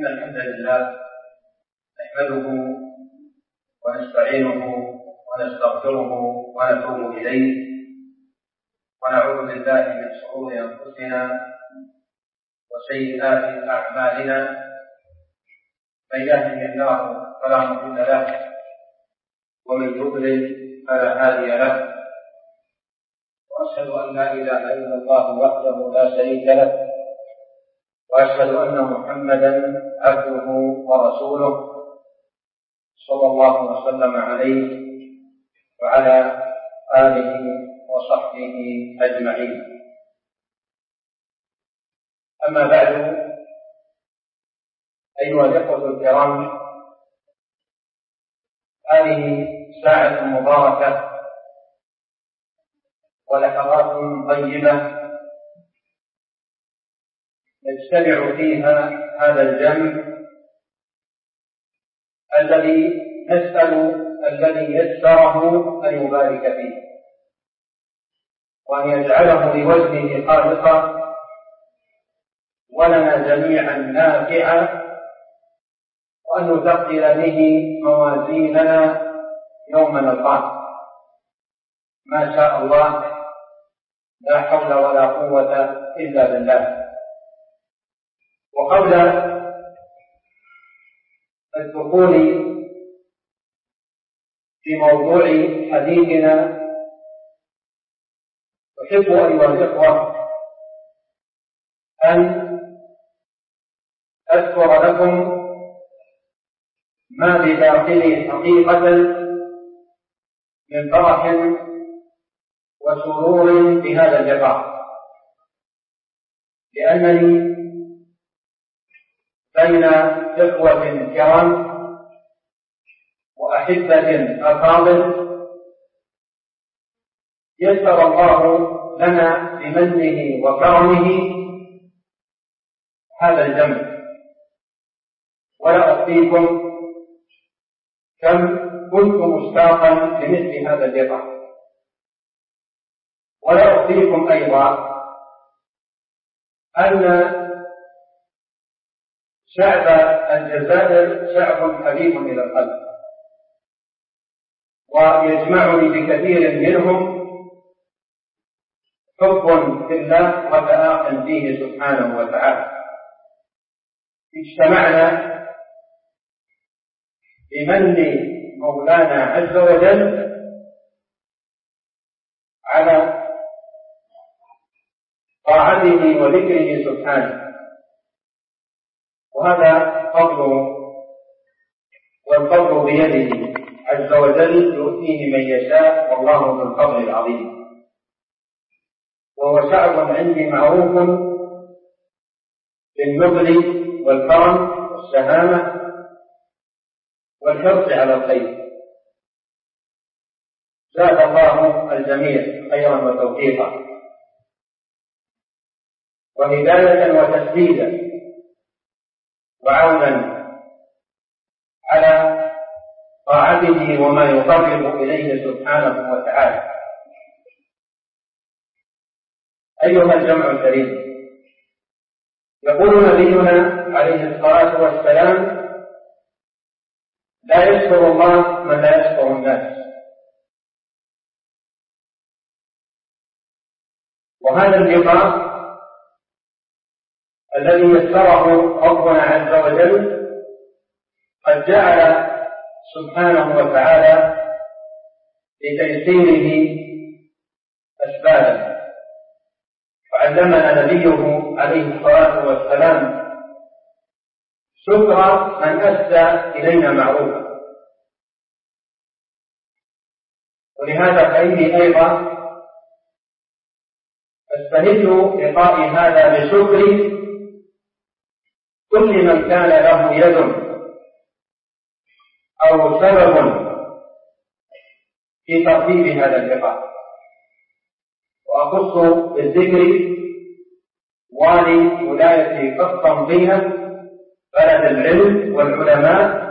إن الحمد لله نحمده ونستعينه ونستغفره ونتوب إليه ونعوذ بالله من شرور أنفسنا وسيئات أعمالنا. من يهده الله فلا مضل له ومن يضلل فلا هادي له، وأشهد أن لا إله إلا الله وحده لا شريك له، وأشهد أن محمدا عبده ورسوله صلى الله وسلم عليه وعلى آله وصحبه أجمعين. أما بعد، أيها الإخوة الكرام، هذه ساعة مباركة ولحظات طيبة نجتمع فيها هذا الجمع الذي نسأل الذي يسره أن يبارك فيه وأن يجعله لوجهه خالصا ولنا جميعا نافعا، وأن يثقل به موازيننا يوم نلقاه ما شاء الله، لا حول ولا قوة إلا بالله. وقبل الدخول في موضوع حديثنا، أحب أيها الإخوة أن أذكر لكم ما بداخلي حقيقة من فرح وسرور بهذا اللقاء، لأنني بين إخوة كرام وأحبة أفاضل يسر الله لنا بمنه وكرمه هذا الجمع، ولا أخفيكم كم كنت مشتاقا لمثل هذا اللقاء. ولا أخفيكم أيضا أن شعب الجزائر شعب حبيب إلى القلب، ويجمعني بكثير منهم حب في الله وتآخٍ فيه سبحانه وتعالى. اجتمعنا بمن مولانا عز وجل على طاعته وذكره سبحانه، وهذا فضل، والفضل بيده عز وجل يؤتيه من يشاء، والله ذو الفضل العظيم. وهو شعب عندي معروف بالنبل والكرم والشهامة والحرص على الخير. زاد الله الجميع خيرا وتوفيقا وهداية وتسديدا وعونا على طاعته وما يقرب إليه سبحانه وتعالى. أيها الجمع الكريم، يقول نبينا عليه الصلاة والسلام: لا يشكر الله من لا يشكر الناس. وهذا اللقاء الذي يسره ربنا عز وجل قد جعل سبحانه وتعالى لتيسيره أسبابا، وعلمنا نبيه عليه الصلاة والسلام شكر من أسدى إلينا معروفا. ولهذا فإني أيضا أستهل لقائي هذا بشكر كل من كان له يد أو سبب في ترتيب هذا اللقاء، وأخص بالذكر والي ولاية قسطنطينة بلد العلم والعلماء،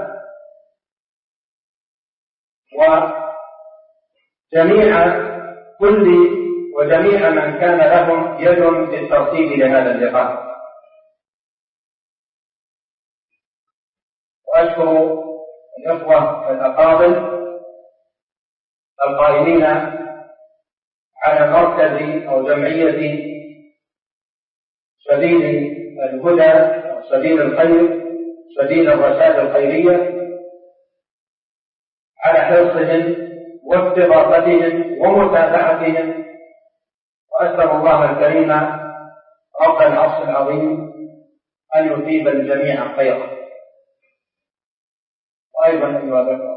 وجميع من كان لهم يد في الترتيب لهذا اللقاء. وأشكر الإخوة الأفاضل القائمين على مركز أو جمعية سبيل الهدى أو سبيل الخير، سبيل الرشاد الخيرية، على حرصهم واستضافتهم ومتابعتهم، وأسأل الله الكريم رب العرش العظيم أن يثيب الجميع خيرا. وأيضا أيها الأخوة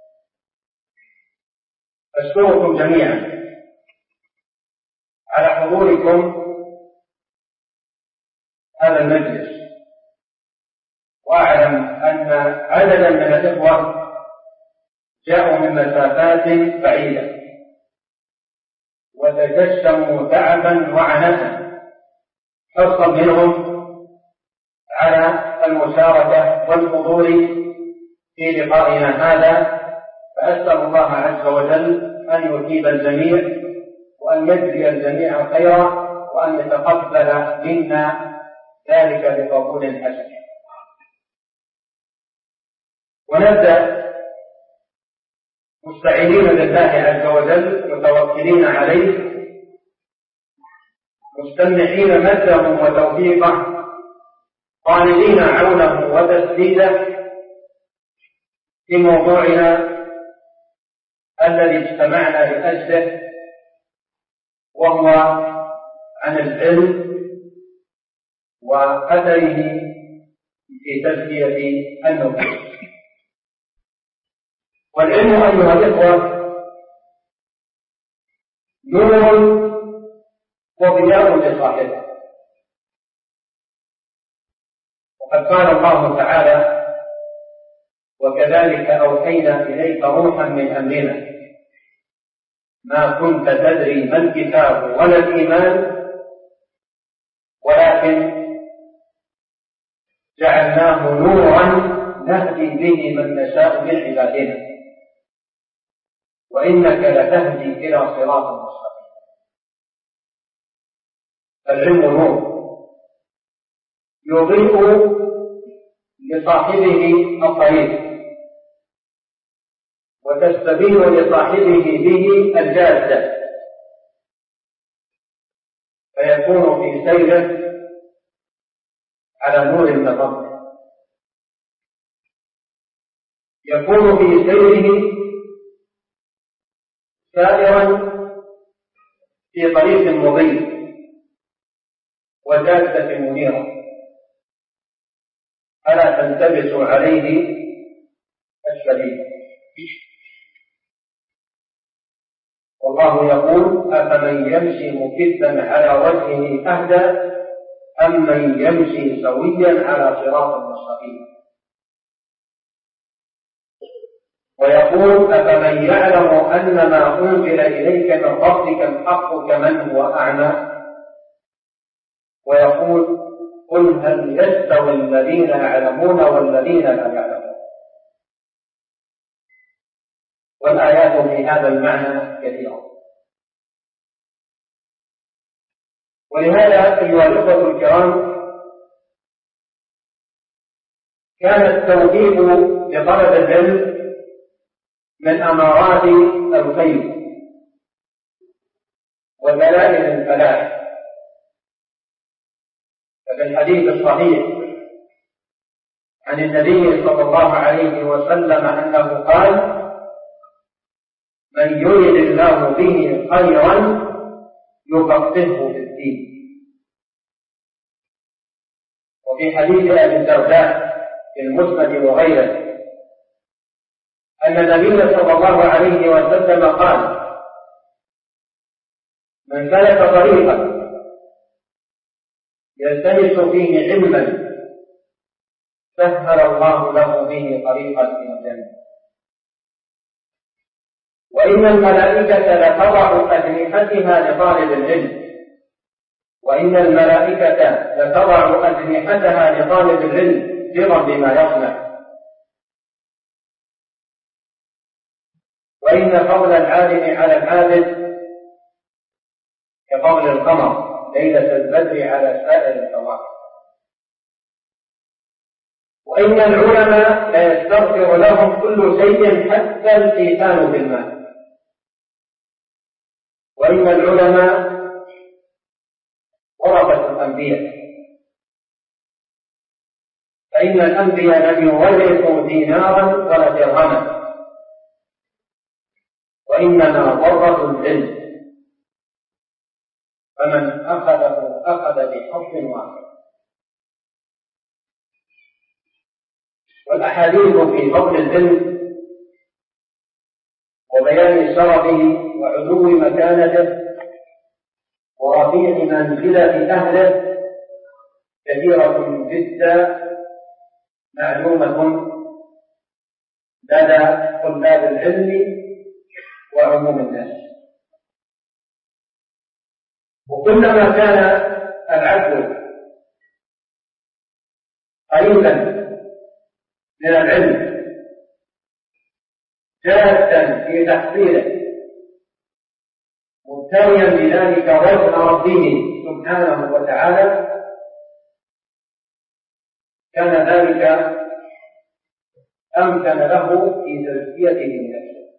أشكركم جميعا على حضوركم هذا المجلس، وأعلم أن عددا من الإخوة جاءوا من مسافات بعيدة وتجسموا تعبا وعناء حرصا منهم على المشاركة والحضور في لقائنا هذا، فأسأل الله عز وجل أن يثيب الجميع وأن يجزي الجميع خيرا وأن يتقبل منا ذلك بقبول حسن. ونبدأ مستعينين لله عز وجل متوكلين عليه مستمنحين مده وتوفيقه طالبين عونه وتسديده في موضوعنا الذي اجتمعنا لأجله، وهو عن العلم وأثره في تزكية النفوس. والعلم أيها الإخوة نور وضياء لصاحبه، وقد قال الله تعالى: وكذلك أوحينا إليك روحا من أمرنا ما كنت تدري ما الكتاب ولا الإيمان ولكن جعلناه نورا نهدي به من نشاء من عبادنا وإنك لتهدي إلى صراط مستقيم. العلم نور يضيء لصاحبه الطريق وتستبين لصاحبه به الجادة، فيكون في سيره على نور من ربه، يكون في سيره سائرا في طريق مضيء وجادة منيرة، ألا تلتبس عليه الشريك. والله يقول: أفمن يمشي مكبا على وجهه أهدى أم من يمشي سويا على صراط مستقيم. ويقول: أفمن يعلم أن ما أنزل إليك من ربك الحق كمن هو أعمى. ويقول: قل هل يستوي الذين يعلمون والذين لا يعلمون. والآيات في هذا المعنى كثيرة. ولهذا أيها الأخوة الكرام كان التوجيه لطلب العلم من أمارات الخير ودلائل الفلاح. ففي الحديث الصحيح عن النبي صلى الله عليه وسلم أنه قال: من يرد الله به خيرا يفقهه في الدين. وفي حديث أبي الدرداء في المسند وغيره أن النبي صلى الله عليه وسلم قال: من سلك طريقا يلتمس فيه علما سهل الله له به طريقا إلى الجنة. وإن الملائكة لتضع أجنحتها لطالب العلم، وإن الملائكة لتضع أجنحتها لطالب العلم رضا بما يصنع. وإن فضل العالم على العابد كفضل القمر ليلة البدر على سائر الكواكب. وإن العلماء لا يستغفر لهم كل شيء حتى الحيتان في الماء. وإن العلماء ورثة الأنبياء، فإن الأنبياء لم يورثوا دينارا ولا درهما، وإنما ورثوا العلم، فمن أخذه أخذ بحظ وافر. والأحاديث في فضل العلم وبيان شرفه وعلو مكانته ورفيع منزلة أهله كثيرة جدا معلومة لدى طلاب العلم وعموم الناس. وكلما كان العبد قريبا من العلم جادا في تحصيله مبتغيا بذلك وجه ربه سبحانه وتعالى، كان ذلك أمكن له في تزكيته لنفسه،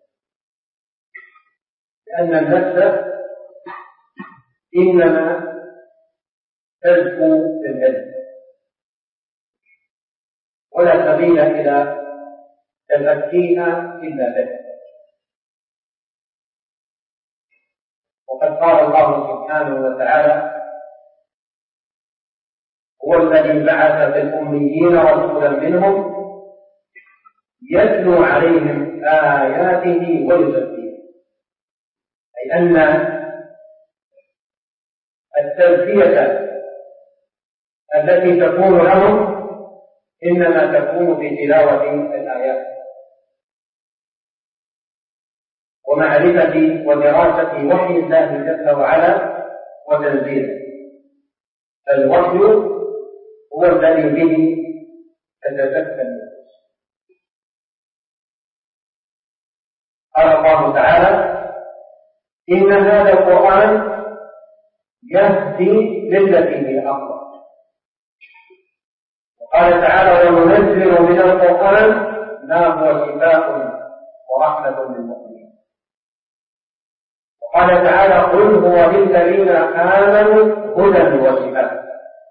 لأن النفس إنما تزكو بالعلم، ولا سبيل إلى تزكيها إلا به. وقد قال الله سبحانه وتعالى: هو الذي بعث في الأميين رسولا منهم يتلو عليهم آياته ويزكيهم، أي أن التزكية التي تكون لهم إنما تكون في تلاوة الآيات ومعرفة ودراسة وحي الله جل وعلا وتنزيله. الوحي هو الذي به تتزكى النفس. قال الله تعالى: إن هذا القرآن يهدي للتي هي أقوم. وقال تعالى: وننزل من القرآن ما هو شفاء ورحمة للمؤمنين. وقال تعالى: قل هو للذين آمنوا هدى وشفاء.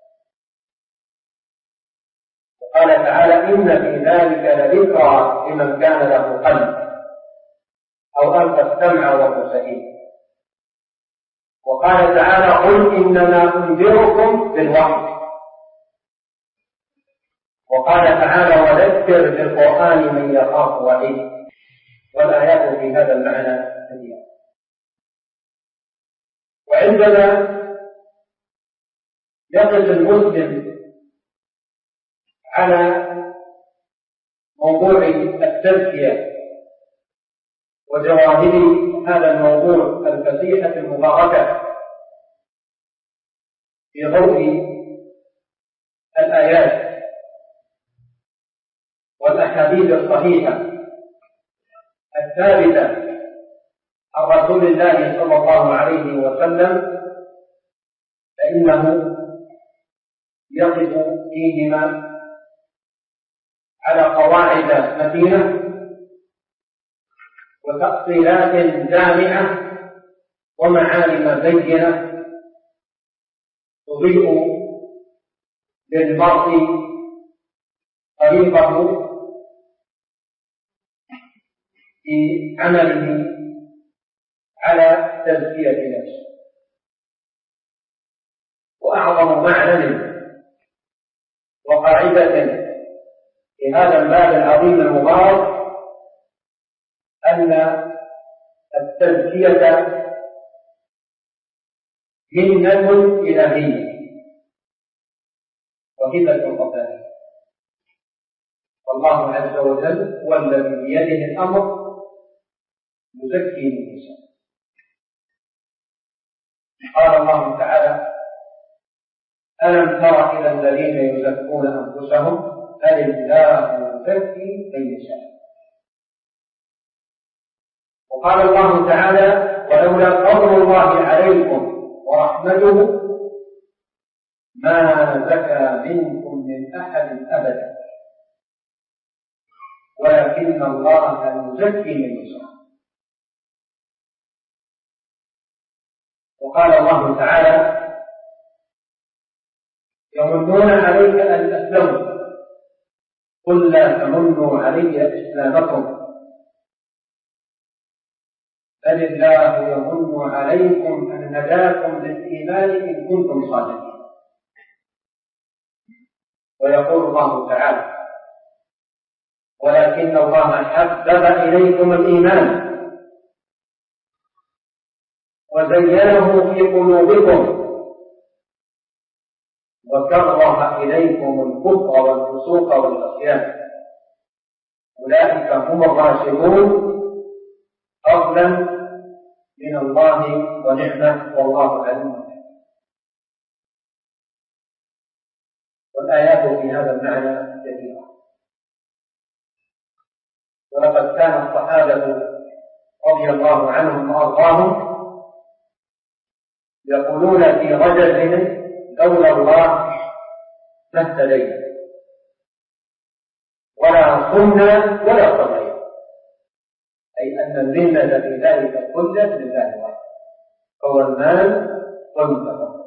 وقال تعالى: إن في ذلك لذكرى لمن كان له قلب أو ألقى السمع وهو شهيد. وقال تعالى: قل إنما أنذركم بالوحي. وقال تعالى: وذكر بالقرآن من يخاف وعيد. والآيات في هذا المعنى كثيرة. وعندما يقف المسلم على موضوع التزكية وجواهر هذا الموضوع الفسيحة المباركة في ضوء الآيات والأحاديث الصحيحة الثابتة عن رسول الله صلى الله عليه وسلم، فإنه يقف فيهما على قواعد متينة وتأصيلات جامعة ومعالم بينة تضيء للمرء طريقه في عمله على تزكية نفسه. وأعظم معلم وقاعدة في هذا الباب العظيم المبارك أن التزكية منة إلهية وهبة ربانية. والله عز وجل هو الذي بيده الأمر يزكي من يشاء. قال الله تعالى: ألم تر إلى الذين يزكون أنفسهم بل الله يزكي من يشاء. وقال الله تعالى: ولولا فضل الله عليكم ورحمته ما زكى منكم من أحد أبدا ولكن الله يزكي من يشاء. وقال الله تعالى: يمنون عليك أن أسلموا قل لا تمنوا علي إسلامكم بل الله يمن عليكم أن هداكم للإيمان إن كنتم صادقين. ويقول الله تعالى: ولكن الله حبب إليكم الإيمان وزينه في قلوبكم وكره إليكم الكفر والفسوق والعصيان أولئك هم الراشدون فضلا من الله ونعمة والله عليم. والآيات في هذا المعنى كثيرة. ولقد كان الصحابة رضي الله عنهم وأرضاهم يقولون في رجزهم: لولا الله ما اهتدينا ولا صمنا ولا صلينا، أي أن المنة في ذلك كله لله وحده، هو المال والمتفق.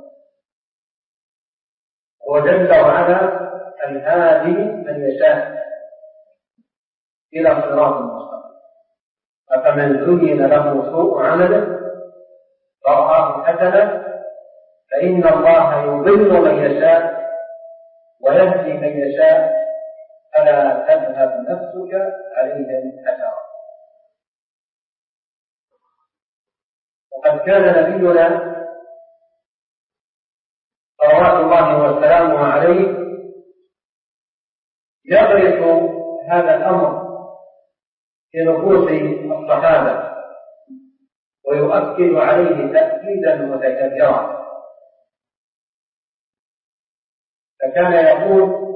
وجل وعلا الهادي من يشاء إلى صراط مستقيم. فمن زين له سوء عمله فرآه حسنا فإن الله يضل من يشاء ويهدي من يشاء فلا تذهب نفسك عليهم حسرات. وقد كان نبينا صلوات الله وسلامه عليه يغرس هذا الأمر في نفوس الصحابة ويؤكد عليه تأكيدا متكررا. فكان يقول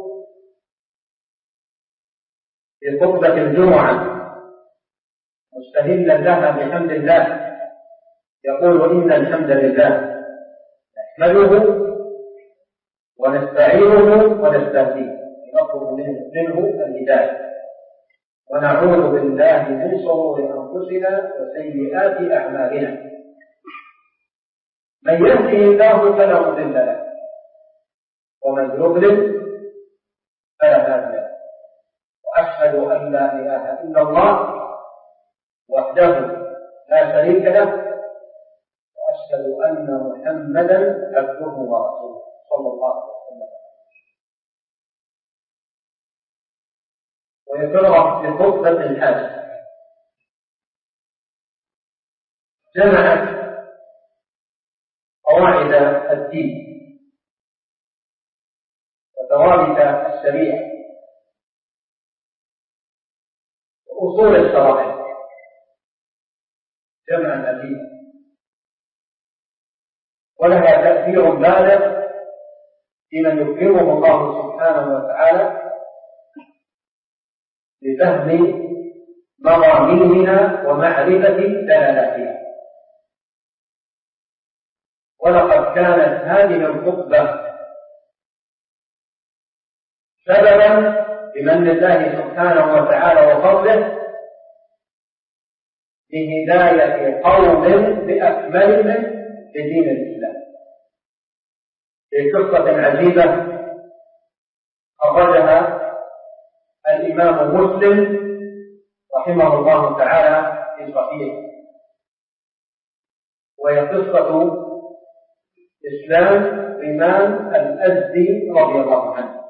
في خطبة الجمعة مستهلا لها بحمد الله، يقول: إن الحمد لله نحمده ونستعينه ونستهديه نطلب منه الهداية ونعوذ بالله من شرور أنفسنا وسيئات أعمالنا من يهده الله فلا مضل له ومن يضلل فلا هادي له وأشهد أن لا إله إلا الله وحده لا شريك له وأشهد أن محمدا عبده ورسوله صلى الله عليه وسلم. ويقرأ في خطبة الحاج جمعت قواعد الدين وثوابت الشريعة وأصول الشرائع جمعا أديا، ولها تأثير بالغ في من يكرمه الله سبحانه وتعالى لفهم مضامينها ومعرفة دلالاتها. ولقد كانت هذه الخطبة سببا بمن الله سبحانه وتعالى وفضله لهداية قوم بأكملهم لدين الإسلام. في قصة عجيبة أخرجها الإمام مسلم رحمه الله تعالى في صحيحه، وهي قصة إسلام رمان الأزدي رضي الله عنه.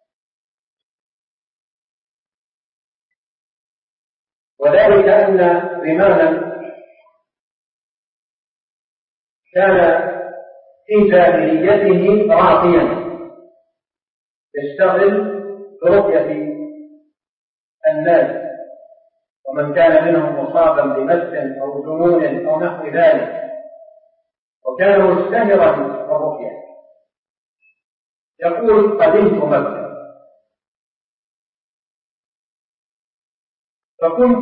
وذلك أن رمانا كان في جاهليته راقيا يشتغل برقية الناس ومن كان منهم مصابا بمس أو جنون أو نحو ذلك، وكان مشتهرا بالرقية. يقول: قدمت مكة فكنت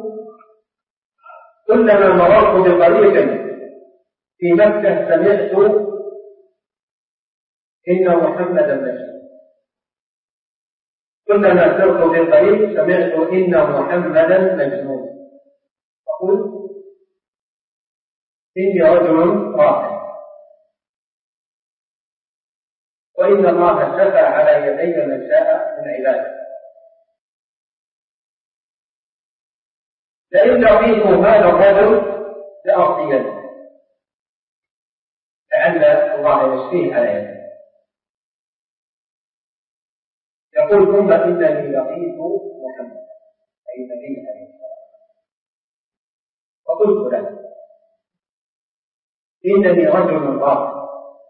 كلما مررت بطريق في مكة سمعت إن محمدا مجيء، كلما سرت في الطريق سمعت إن محمدا مجنون، فقلت إني رجل راقي، وإن الله شفى على يدي من شاء من عباده، لئن لقيت هذا الرجل لأرضينه، لعل الله يشفيه على يده. يقول ثم إنني لقيت محمد أي النبي عليه الصلاة والسلام، فقلت له إنني رجل راقي،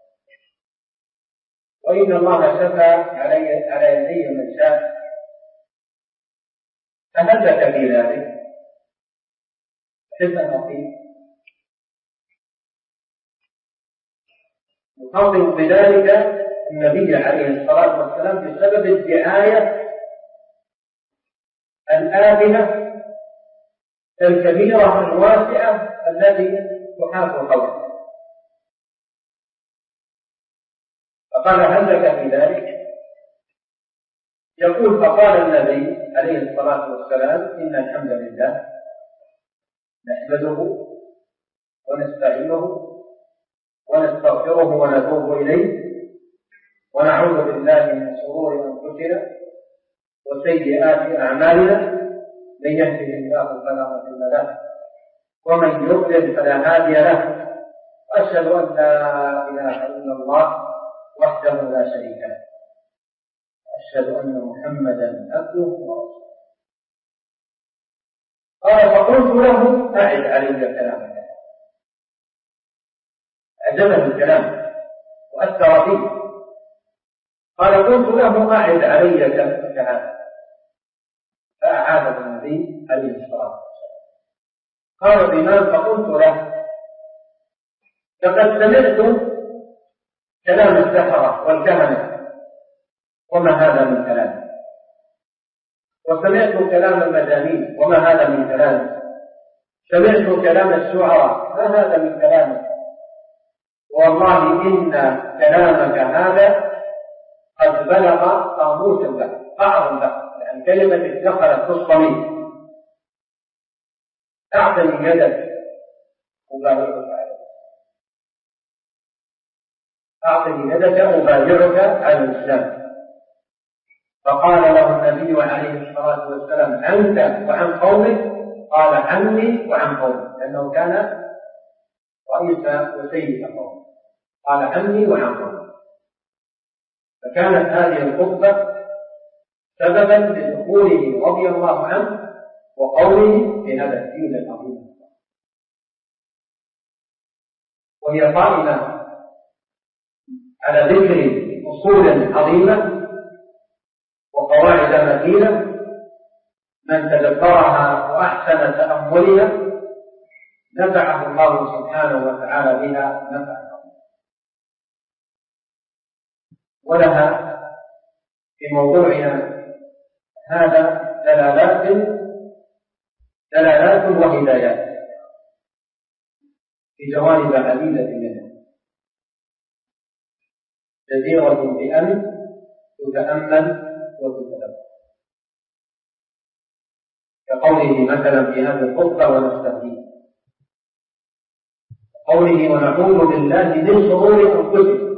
وإن الله شفى على يدي من شاء، فهل لك في ذلك؟ حسن أطيب يخاطب بذلك النبي عليه الصلاة والسلام بسبب الدعاية الآبنة الكبيرة الواسعة التي تحاط قوله، فقال هل لك في ذلك؟ يقول فقال النبي عليه الصلاة والسلام إن الحمد لله نحمده ونستعينه ونستغفره ونتوب إليه ونعوذ بالله من شرور أنفسنا وسيئات أعمالنا، من يهده الله فلا مضل له ومن يضلل فلا هادي له، وأشهد أن لا إله إلا الله وحده لا شريك له، أشهد أن محمدا عبده ورسوله. قال فقلت له أعد علي كلامك، أعجبه الكلام وأثر فيه. قال قلت له أعد علي كلامك هذا، فأعاد النبي عليه الصلاة والسلام. قال الإمام فقلت له لقد سمعت كلام السحرة والكهنة وما هذا من كلام، وسمعت كلام المجانين وما هذا من كلام، سمعت كلام الشعراء ما هذا من كلامك، والله إن كلامك هذا قد بلغ قاموس البحر أعظم بحر، يعني كلمة دخلت في الصميم. أعطني يدك أبايعك عليه، أعطني يدك أبايعك على الإسلام. فقال له النبي عليه الصلاة والسلام عنك وعن قومك؟ قال عني وعن قومي، لأنه كان رئيس وسيد قومه، قال عني وعن قومي. فكانت هذه الخطبة سببا لدخوله رضي الله عنه وقوله في هذا الدين العظيم، وهي قائمة على ذكر أصول عظيمة وقواعد متينة من تدبرها وأحسن تأملها نفعه الله سبحانه وتعالى بها نفعا، ولها في موضوعنا هذا دلالات وهدايات في جوانب عديدة منها، جديرة بأن تتأمل وتتدبر، كقوله مثلا في هذه الخطبة ونستهديه، قوله ونعوذ بالله من شرور أنفسنا،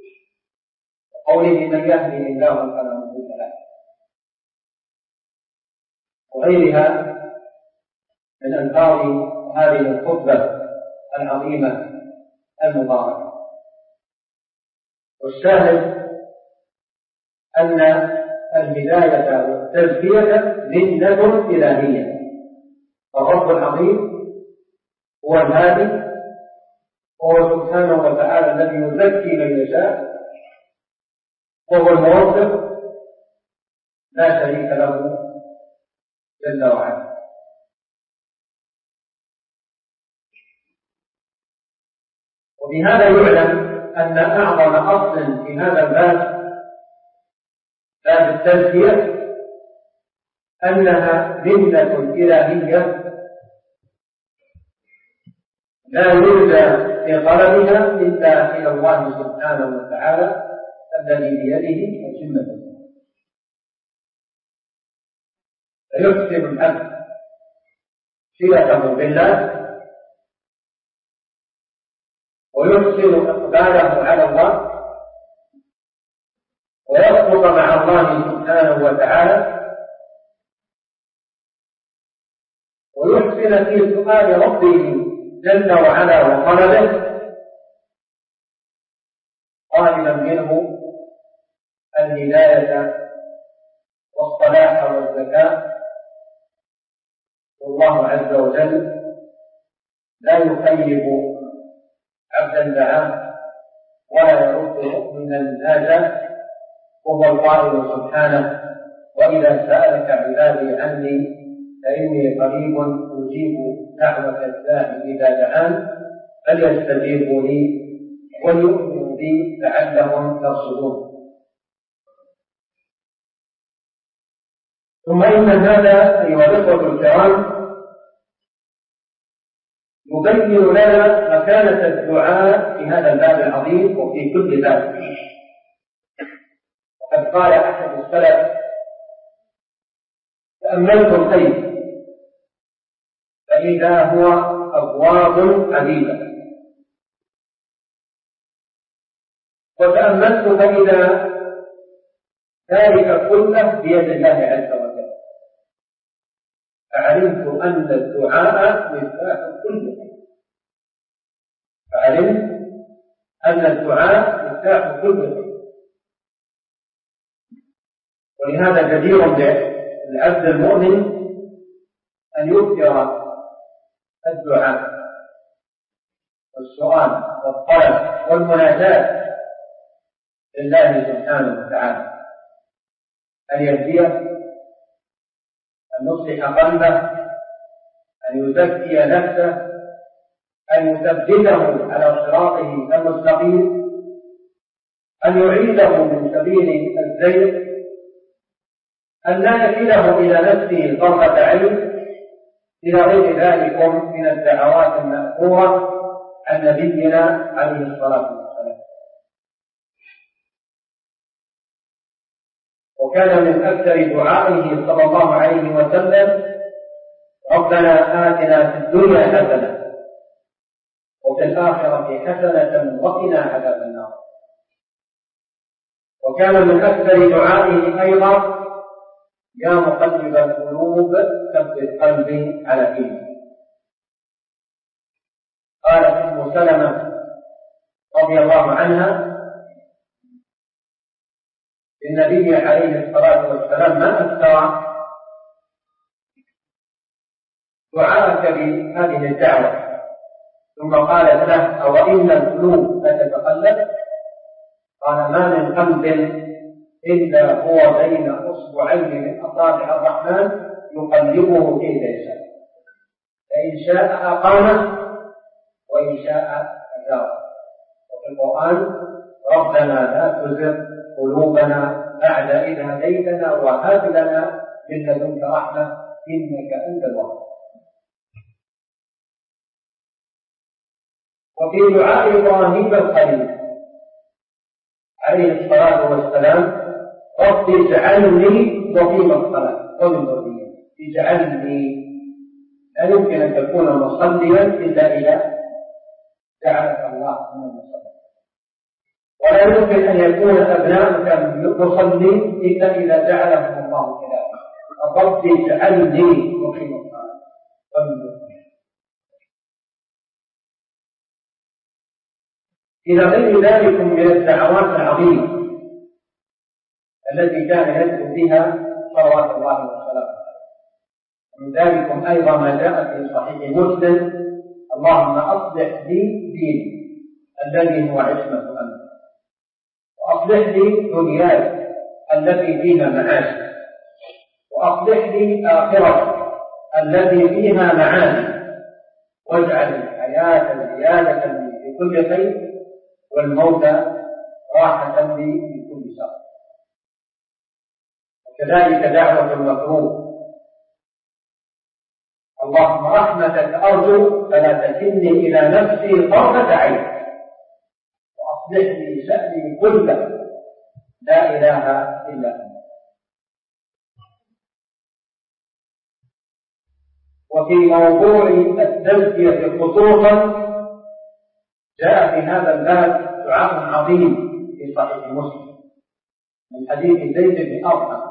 وقوله من يهده الله فلا مضل له، وغيرها من ألفاظ هذه الخطبة العظيمة المباركة. والشاهد أن الهداية والتزكية منة إلهية، فالرب العظيم هو الهادي، وهو سبحانه وتعالى الذي يزكي من يشاء، وهو الموفق لا شريك له جل وعلا. وبهذا يعلم أن أعظم أصل في هذا الباب، باب التزكية، أنها منة إلهية لا يرجى في طلبها إلا إلى الله سبحانه وتعالى الذي بيده أجمة. فيحسن العبد صلته بالله ويحسن إقباله على الله ويصدق مع الله سبحانه وتعالى ويحسن في سؤال ربه جل وعلا وطلبه طالبا منه الهداية والصلاح والزكاة. والله عز وجل لا يخيب عبدا دعاه ولا يرد مؤمنا ناجاه، وهو القائل سبحانه: وإذا سألك عبادي عني فإني قريب أجيب دعوة الداع إذا دعان فليستجيبوا لي وليؤمنوا بي لعلهم يرشدون. ثم إن هذا أيها الإخوة الكرام يبين لنا مكانة الدعاء في هذا الباب العظيم وفي كل باب. وقد قال أحد السلف: تأملت الخير فإذا هو أبواب عديدة، وتأملت فإذا ذلك كله بيد الله عز وجل، فعلمت أن الدعاء مفتاح كل خير. فعلمت أن الدعاء مفتاح كل خير. ولهذا جدير بالعبد المؤمن أن يكثر الدعاء والسؤال والطلب والمناجاة لله سبحانه وتعالى، أن يهديه، أن يصلح قلبه، أن يزكي نفسه، أن يثبته على صراطه المستقيم، أن يعيده من سبيل الزيغ، أن لا يكله إلى نفسه طرفة عين، إلى غير ذلك من الدعوات المأثورة عن نبينا عليه الصلاة والسلام. وكان من أكثر دعائه صلى الله عليه وسلم: ربنا آتنا في الدنيا حسنة وفي الآخرة حسنة وقنا عذاب النار. وكان من أكثر دعائه أيضا: يا مقلب القلوب ثبت قلبي على دينك. قالت أم سلمة رضي الله عنها للنبي عليه الصلاة والسلام: ما أكثر دعاءك بهذه الدعوة؟ ثم قالت له: أو إن القلوب لتتقلب؟ قال: ما من قلب إلا هو بين أصبعين من أصابع الرحمن يقلبه كيف يشاء، فإن شاء أقامه وإن شاء أجاره. وفي القرآن: ربنا لا تزغ قلوبنا بعد إذ هديتنا وهب لنا من لدنك رحمة إنك أنت الوهاب. وفي دعاء إبراهيم الخليل عليه الصلاة والسلام: رب اجعلني مقيم الصلاة ومن ذريتي. اجعلني، لا يمكن أن تكون مصليا إلا إذا جعلك الله من المصلين، ولا يمكن أن يكون أبناؤك مصلين إلا إذا جعلهم الله كذلك. رب اجعلني مقيم الصلاة ومن ذريتي. إلى غير ذلك من الدعوات العظيمة التي كان يدعو بها صلوات الله وسلامه. ومن ذلك أيضا ما جاء في صحيح مسلم: اللهم أصلح لي ديني الذي هو عصمة أمري، وأصلح لي دنياي التي فيها معاشي، وأصلح لي آخرتي التي فيها معاني، واجعل الحياة زيادة لي في كل خير والموت راحة لي من كل شر. وكذلك دعوة المكروه: اللهم رحمتك أرجو فلا تكلني إلى نفسي طرفة عين، وأصلح لي شأني كله لا إله إلا أنت. وفي موضوع التزكية خصوصا جاء في هذا الباب دعاء عظيم في صحيح مسلم من حديث زيد بن أرقم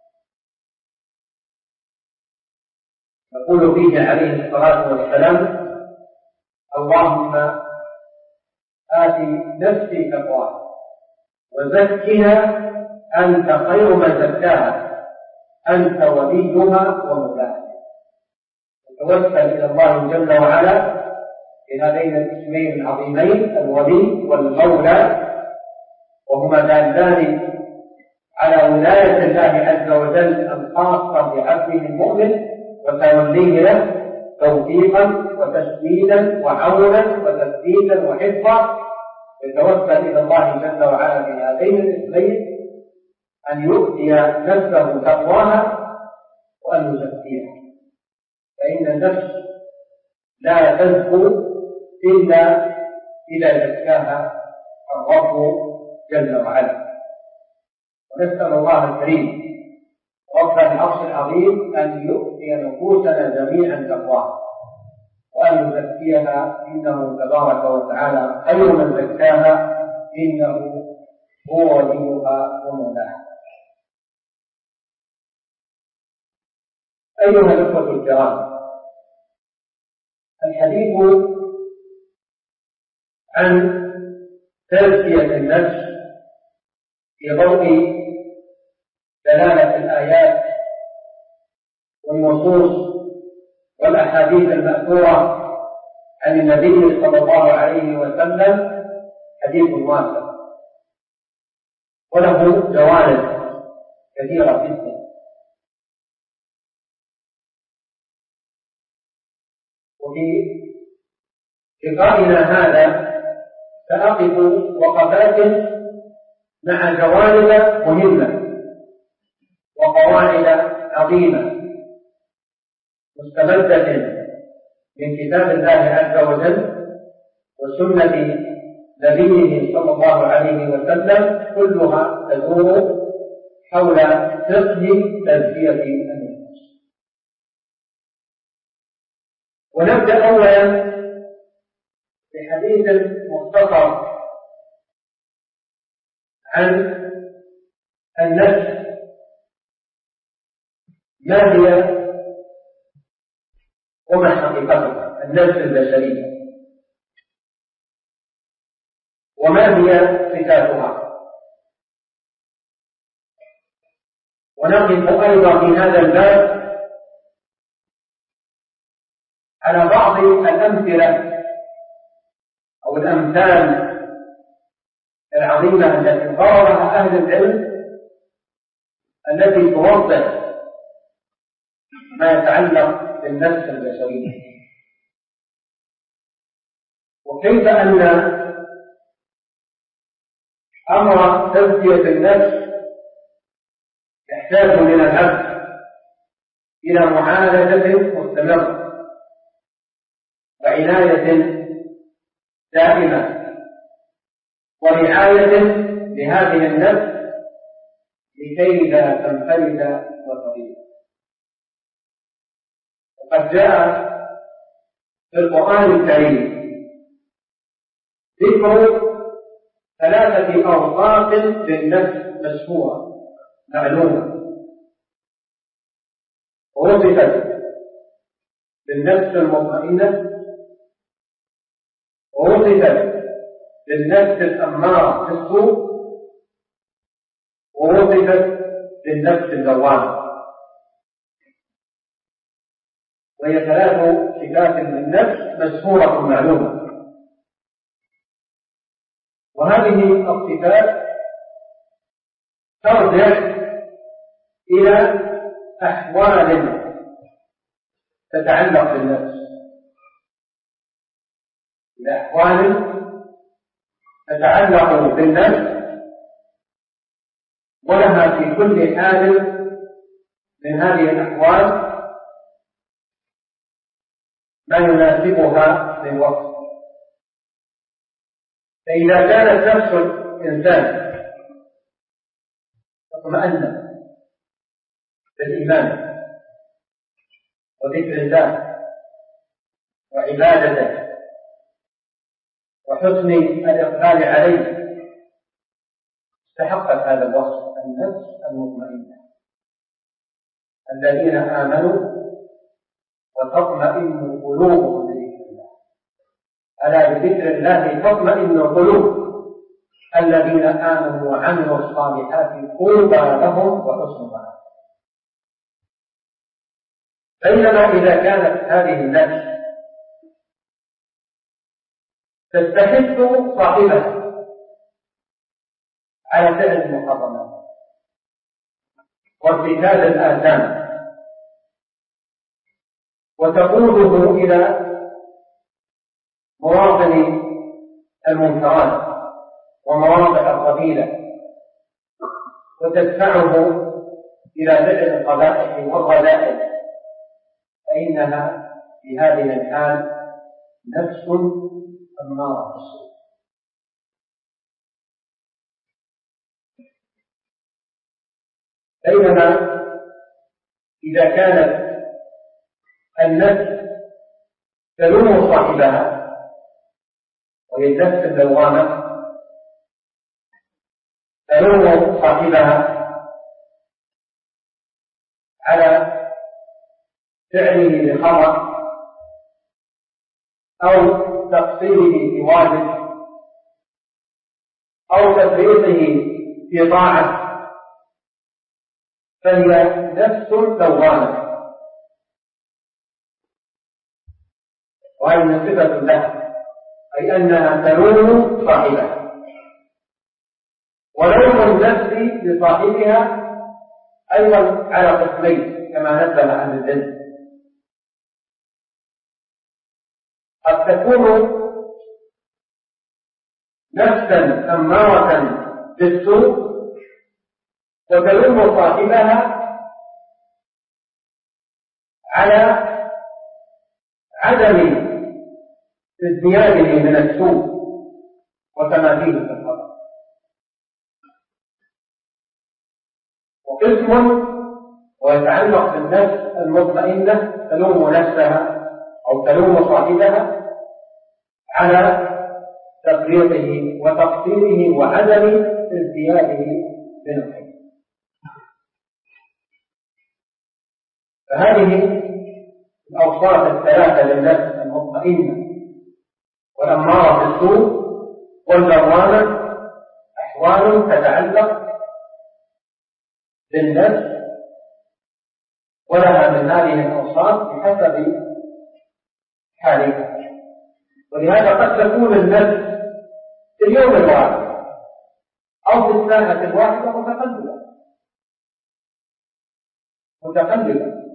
يقول فيه عليه الصلاة والسلام: اللهم آت نفسي تقواها وزكها أنت خير من زكاها أنت وليها ومولاها. نتوسل إلى الله جل وعلا بهذين الاسمين العظيمين الولي والمولى، وهما دالان على ولاية الله عز وجل الخاصة بعبده المؤمن وتوليه له توفيقا وتسديدا وعونا وتثبيتا وحفظا. يتوسل إلى الله جل وعلا بهذين الاسمين أن يؤتي نفسه تقواها وأن يزكيها، فإن النفس لا تزكو إلا إذا زكاها الرب جل وعلا. ونسأل الله الكريم رب العرش العظيم أن يؤتي نفوسنا جميعا تقواها وأن يزكيها إنه تبارك وتعالى خير من زكاها إنه هو وليها ومولاها. أيها الأخوة الكرام، الحديث عن تزكية النفس في ضوء دلالة الآيات والنصوص والأحاديث المأثورة عن النبي صلى الله عليه وسلم حديث واسع وله جوانب كثيرة جدا. وفي لقائنا هذا سأقف وقفات مع جوانب مهمة وقواعد عظيمة مستمدة من كتاب الله عز وجل وسنة نبيه صلى الله عليه وسلم، كلها تدور حول فقه تزكية النفس. ونبدأ أولا بحديث مختصر عن النفس، ما هي وما حقيقتها النفس البشرية وما هي صفاتها. ونقف أيضا في هذا الباب على بعض الأمثلة أو الأمثال العظيمة التي ضربها أهل العلم التي توضح ما يتعلق بالنفس البشرية، وكيف أن أمر تزكية النفس يحتاج من العبد إلى معالجة مستمرة وعناية دائمة ورعاية لهذه النفس لكي لا تنفرد وتضيع. وقد جاء في القرآن الكريم ذكر 3 أوصاف للنفس مشهورة معلومة، ووصفت بالنفس المطمئنة، ووصفت بالنفس الأمارة بالسوء، ووصفت بالنفس اللوامة. وهي 3 صفات للنفس مشهورة معلومة. وهذه الصفات ترجع إلى أحوال تتعلق بالنفس، إلى أحوال تتعلق بالنفس، ولها في كل حال من هذه الأحوال ما يناسبها من وصف. فإذا كانت نفس الإنسان تطمئن بالإيمان وذكر الله وعبادته وحسن الإقبال عليه استحقت هذا الوصف النفس المطمئنة الذين آمنوا وتطمئن قلوبهم بذكر الله. ألا بذكر الله تطمئن القلوب. الذين آمنوا وعملوا الصالحات طوبى لهم وحسن مآب. بينما إذا كانت هذه النفس تستحث صاحبها على فعل المحرمات وارتكاب الآثام وتقوده إلى مواطن المنكرات ومواضع الرذيلة وتدفعه إلى فعل القبائح والرذائل، فإنها في هذه الحال نفس أمارة بالسوء. بينما إذا كانت النفس تلوم صاحبها وهي النفس اللوامة تلوم صاحبها على فعله بخطأ أو تقصيره في واجب أو تفريطه في طاعة، فهي نفس لوامة وهي صفة لها، أي أنها تلوم صاحبها. ولوم النفس لصاحبها أيضا على قسمين كما نبه عن العلم. قد تكون نفسا أمارة بالسوء وتلوم صاحبها على عدم ازدياده من السوء وتماثيله في الخطأ. وقسم ويتعلق بالنفس المطمئنة تلوم نفسها أو تلوم صاحبها على تفريطه وتقصيره وعدم ازدياده من الخير. فهذه الأوصاف الثلاثة للنفس المطمئنة والأمارة بالسوء واللوامة أحوال تتعلق بالنفس ولها من هذه الأوصاف بحسب حالها. ولهذا قد تكون النفس في اليوم الواحد أو في الساعة الواحدة متقلبة،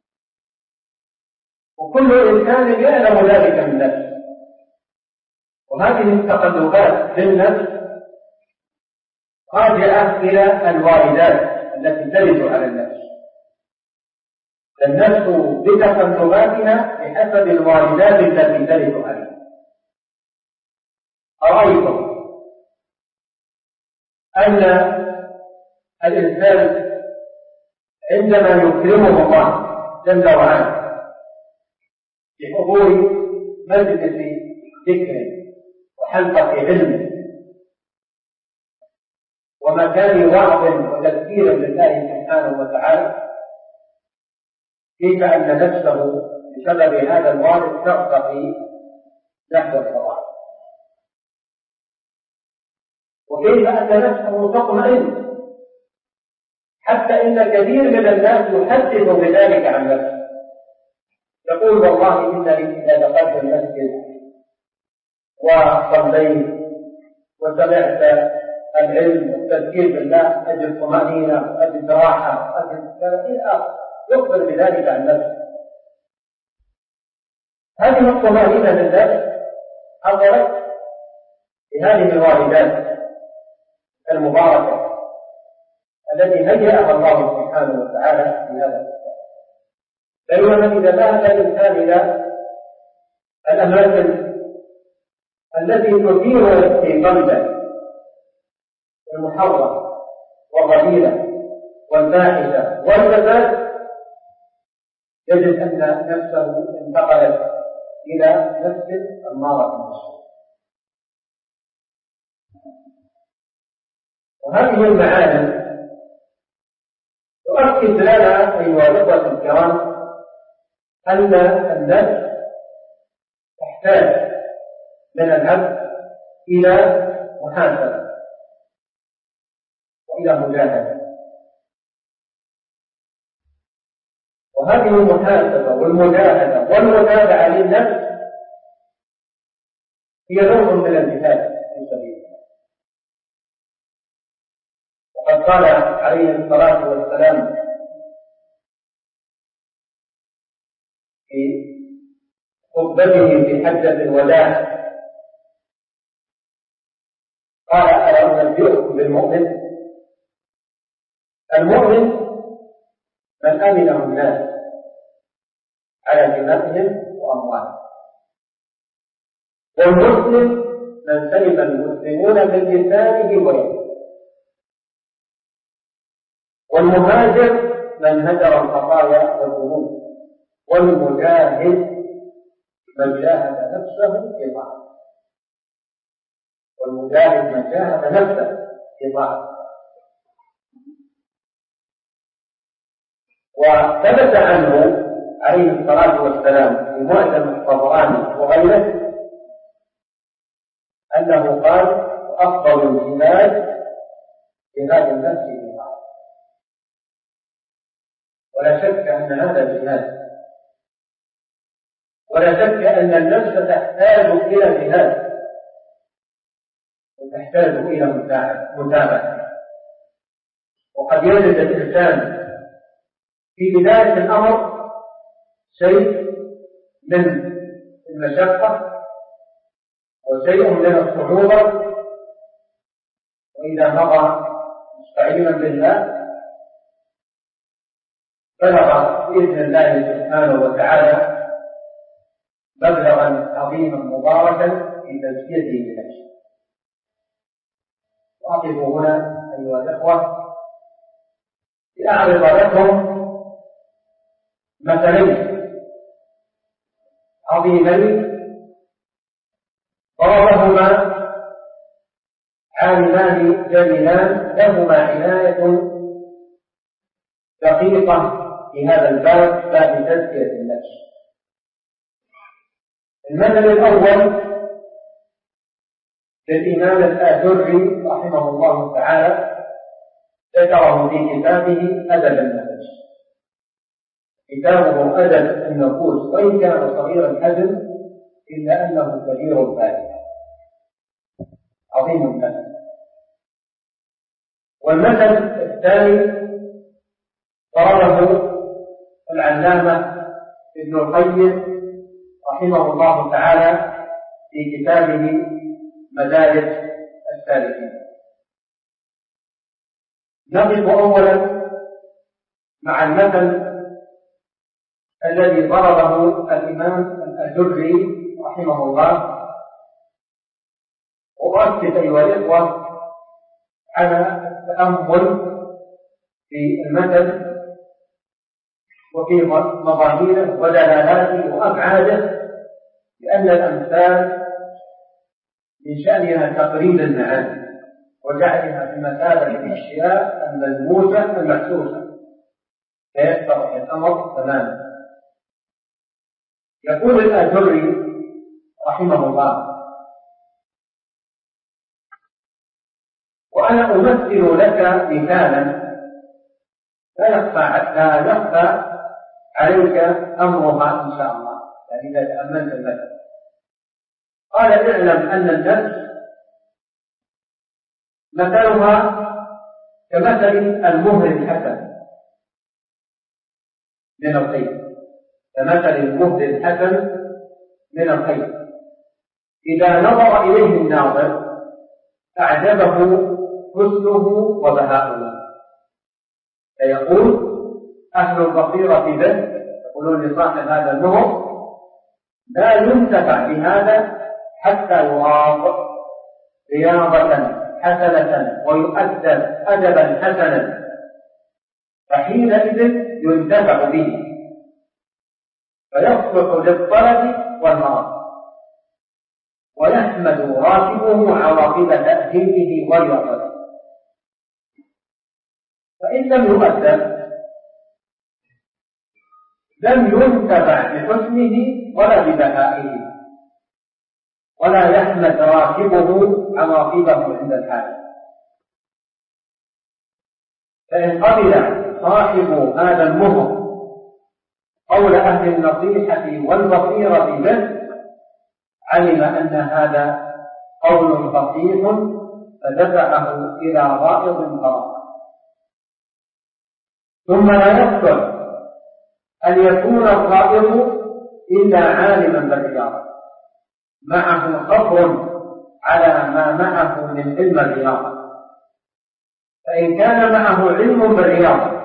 وكل إنسان يعلم ذلك من نفسه. وهذه التقلبات للنفس راجعة إلى الواردات التي ترد على النفس. النفس بتقلباتها بحسب الواردات التي ترد عليها. أرأيتم أن الإنسان عندما يكرمه الله جل وعلا بحضور مجلس ذكر وحلقة علم ومكان وعظ وتذكير لله سبحانه وتعالى، كيف أن نفسه بسبب هذا الوارد ترتقي نحو الصواب، وكيف أن نفسه تطمئن، حتى إن كثير من الناس يحدث بذلك عن نفسه، يقول والله إنني إذا دخلت المسجد وصليت وسمعت العلم والتذكير بالله أجد طمأنينة وأجد راحة وأجد يخبر بذلك عن نفسه. هذه الطمأنينة للنفس حصلت بهذه الواردات المباركة التي هيأها الله سبحانه وتعالى في هذا الكتاب. بينما إذا ذهب الإنسان إلى الأماكن التي تثير في قلبه المحرم والرذيلة والفاحشة والفساد، يجد أن نفسه انتقلت إلى نفس أمارة بالسوء. وهذه المعاني تؤكد لنا أيها الأخوة الكرام أن النفس تحتاج من العبد إلى محاسبة وإلى مجاهدة، وهذه المحاسبة والمجاهدة والمتابعة للنفس هي نوع من الجهاد في سبيل الله. وقد قال عليه الصلاة والسلام في خطبته في حجة الوداع قال: ألا أنبئكم بالمؤمن؟ المؤمن من أمنه الناس على دمائهم وأموالهم، والمسلم من سلم المسلمون من لسانه ويده، والمهاجر من هجر الخطايا والذنوب، والمجاهد من جاهد نفسه في طاعته، والمجاهد من جاهد نفسه في طاعته. وثبت عنه عليه الصلاة والسلام في معجم الطبراني وغيره أنه قال: أفضل الجهاد جهاد النفس في طاعته. ولا شك أن هذا جهاد، ولا شك أن النفس تحتاج إلى جهاد وتحتاج إلى متابعة. وقد يجد الإنسان في بداية الأمر شيء من المشقة وشيء من الصعوبة، وإذا مضى مستعينا بالله بلغ بإذن الله سبحانه وتعالى مبلغا عظيما مباركا في تزكيته بنفسه. وأقف هنا أيها الأخوة لأعرض لكم مثلين عظيمين ضربهما عالمان جليلان لهما عناية دقيقة في هذا الباب، باب تزكية النفس. المثل الأول للإمام الآجري رحمه الله تعالى، ذكره في كتابه أدب النفس. كتابه أدب النفوس، وإن كان صغير الحجم إلا أنه كبير الفائدة عظيم المثل. والمثل الثاني ضربه العلامة ابن القيم رحمه الله تعالى في كتابه مدارج السالكين. نقف أولا مع المثل الذي ضربه الإمام الأجري رحمه الله، وأؤكد أيها الإخوة على التأمل في المثل وفي مظاهره ودلالاته وأبعاده، لأن الأمثال من شأنها تقريب المعاني وجعلها بمثابة الأشياء الملموسة المحسوسة فيتضح الأمر تماما. يقول الآجري رحمه الله: وأنا أمثل لك مثالا لا يخفى عليك أمرها إن شاء الله، يعني إذا تأملت المثل. قال: اعلم أن النفس مثلها كمثل المهر الحسن من الخير، كمثل المهر الحسن من الخير، إذا نظر إليه الناظر أعجبه حسنه وبهاؤه، فيقول أهل البصيرة به يقولون لصاحب هذا النهر: لا ينتفع بهذا حتى يراض رياضة حسنة ويؤدب أدبا حسنا، فحينئذ ينتفع به. فيصلح للطلب والمرض، ويحمد راكبه عواقب تأديبه واليقظة. فإن لم يؤدب لم ينتفع بحسنه ولا ببهائه، ولا يحمد راكبه عواقبه عند الحاجة. فإن قبل صاحب هذا المهر قول أهل النصيحة والبصيرة به علم أن هذا قول صحيح فدفعه إلى غائض قرار. ثم لا يصلح أن يكون الغائض إلا عالما بالرياضة معه صبر على ما معه من علم الرياضة، فإن كان معه علم بالرياضة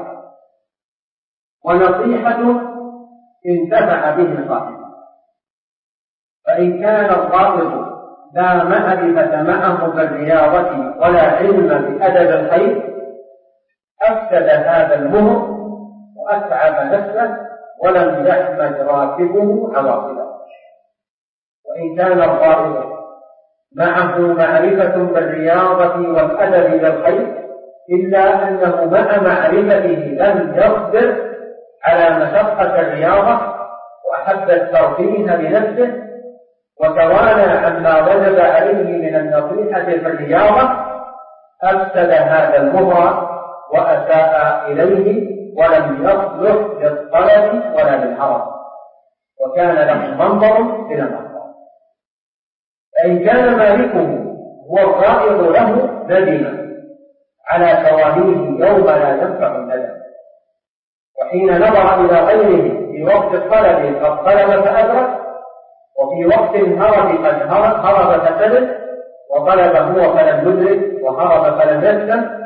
ونصيحة انتفع به صاحبه. فإن كان الغائض لا معرفة معه بالرياضة ولا علم بأدب الخير أفسد هذا المهر وأتعب نفسه ولم يحمد راكبه عواقبه. وإن كان الغائض معه معرفة بالرياضة والأدب للخير إلا أنه مع معرفته لم يصبر على مشقة الرياضة وأحب الترفيه بنفسه وتوالى عما وجب عليه من النصيحة في الرياضة أفسد هذا المهر وأساء إليه ولم يصلح للطلب ولا للحرم، وكان له منظر إلى المنظر. فإن كان مالكه هو الغائض له ندم على توانيه يوم لا ينفع الندم، وحين نظر إلى غيره في وقت الطلب قد طلب فأدرك، وفي وقت الهرب قد هرب فسلم، وطلب هو فلم يدرك وهرب فلم يسلم،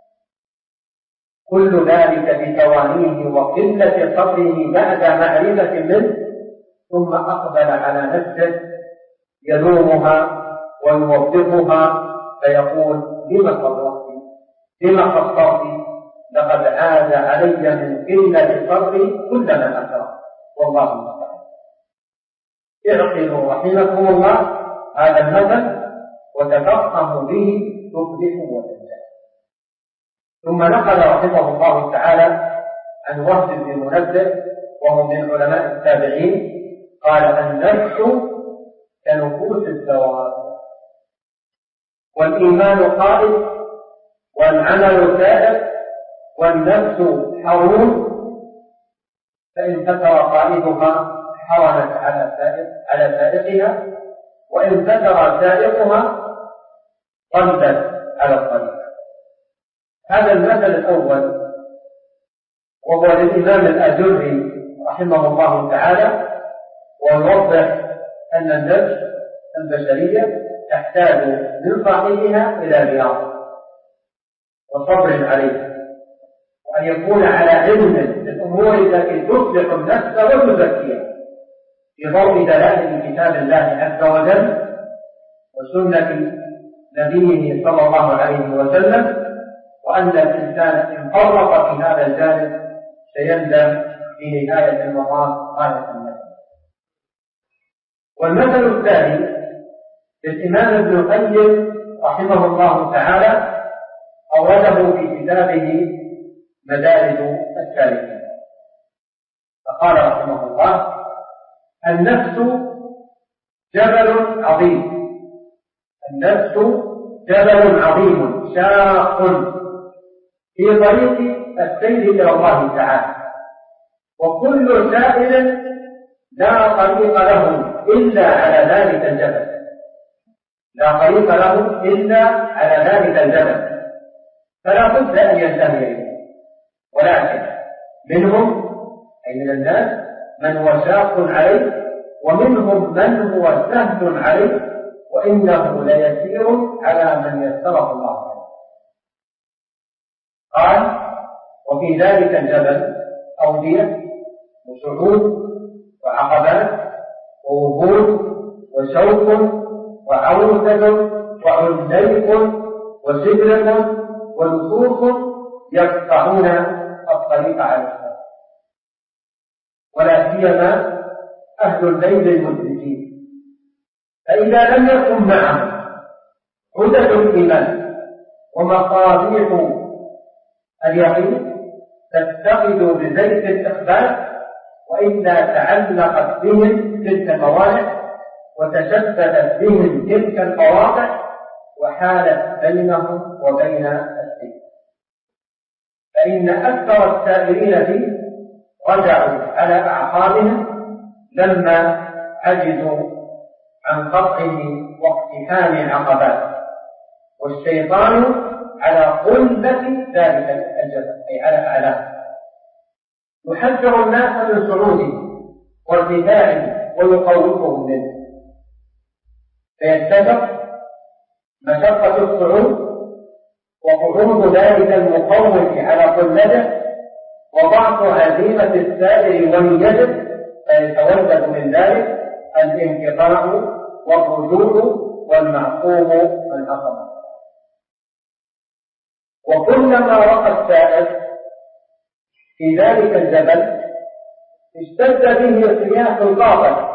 كل ذلك بتوانيه وقلة صبره بعد معرفة منه، ثم أقبل على نفسه يلومها ويوبخها فيقول لم قصرت لم قصرت لقد عاد علي من قلة صبري كل ما أكره والله المستعان. اعقلوا رحمكم الله هذا المثل وتفقهوا به تفلحوا وتنجحوا. ثم نقل رحمه الله تعالى عن وهب بن منبه وهو من علماء التابعين قال النفس كنفوس الدواب، والإيمان قائد والعمل سائر والنفس حرون، فإن فتر قائدها حرمت على سائقها، وإن فتر سائقها قلبت على الطريق. هذا المثل الأول وهو للإمام الأجري رحمه الله تعالى، ويوضح أن النفس البشرية تحتاج من صاحبها إلى رياضة وصبر عليه، وأن يكون على علم بالأمور التي تصلح النفس وتزكيها في ضوء دلائل كتاب الله عز وجل وسنة نبيه صلى الله عليه وسلم، وأن الإنسان إن فرط في هذا الجانب سيندم في نهاية المطاف غاية الندم. والمثل الثاني للإمام ابن القيم رحمه الله تعالى أورده في كتابه مدارج السالكين، فقال رحمه الله النفس جبل عظيم، النفس جبل عظيم شاق في طريق السير إلى الله تعالى، وكل سائر لا طريق له إلا على ذلك الجبل، لا طريق له إلا على ذلك الجبل، فلا بد أن ينتهي إليه. ولكن منهم أي من الناس من هو شاق عليه، ومنهم من هو سهل عليه، وإنه ليسير على من يسره الله عليه. قال وفي ذلك الجبل أودية وصعود وعقبات ووهود وشوك وعوثة وعنديق وسدرة ونصوص يقطعون الطريق على السبيل، ولا سيما أهل الليل المدركين. فإذا لم يكن معهم عدد الإيمان ومصابيح اليقين تتخذوا بزيت الإخبار، وإلا تعلقت بهم تلك الموانع وتشتتت بهم تلك المواقع وحالت بينهم وبين الدين. فإن أكثر السائرين فيه رجعوا على أعقابهم لما عجزوا عن قطعه واقتحام العقبات، والشيطان على قلة ذلك الجبل أي على أعلاه يحذر الناس من صعوده وارتفاعه ويخوفهم منه، فيتفق مشقة الصعود وقعود ذلك المخوف على قلته وضعف عزيمة السائر ونيته، فيتولد من ذلك الانقطاع والرجوع والمعصوم من حصل. وكلما رأى السائر في ذلك الجبل اشتد به صياح الباطل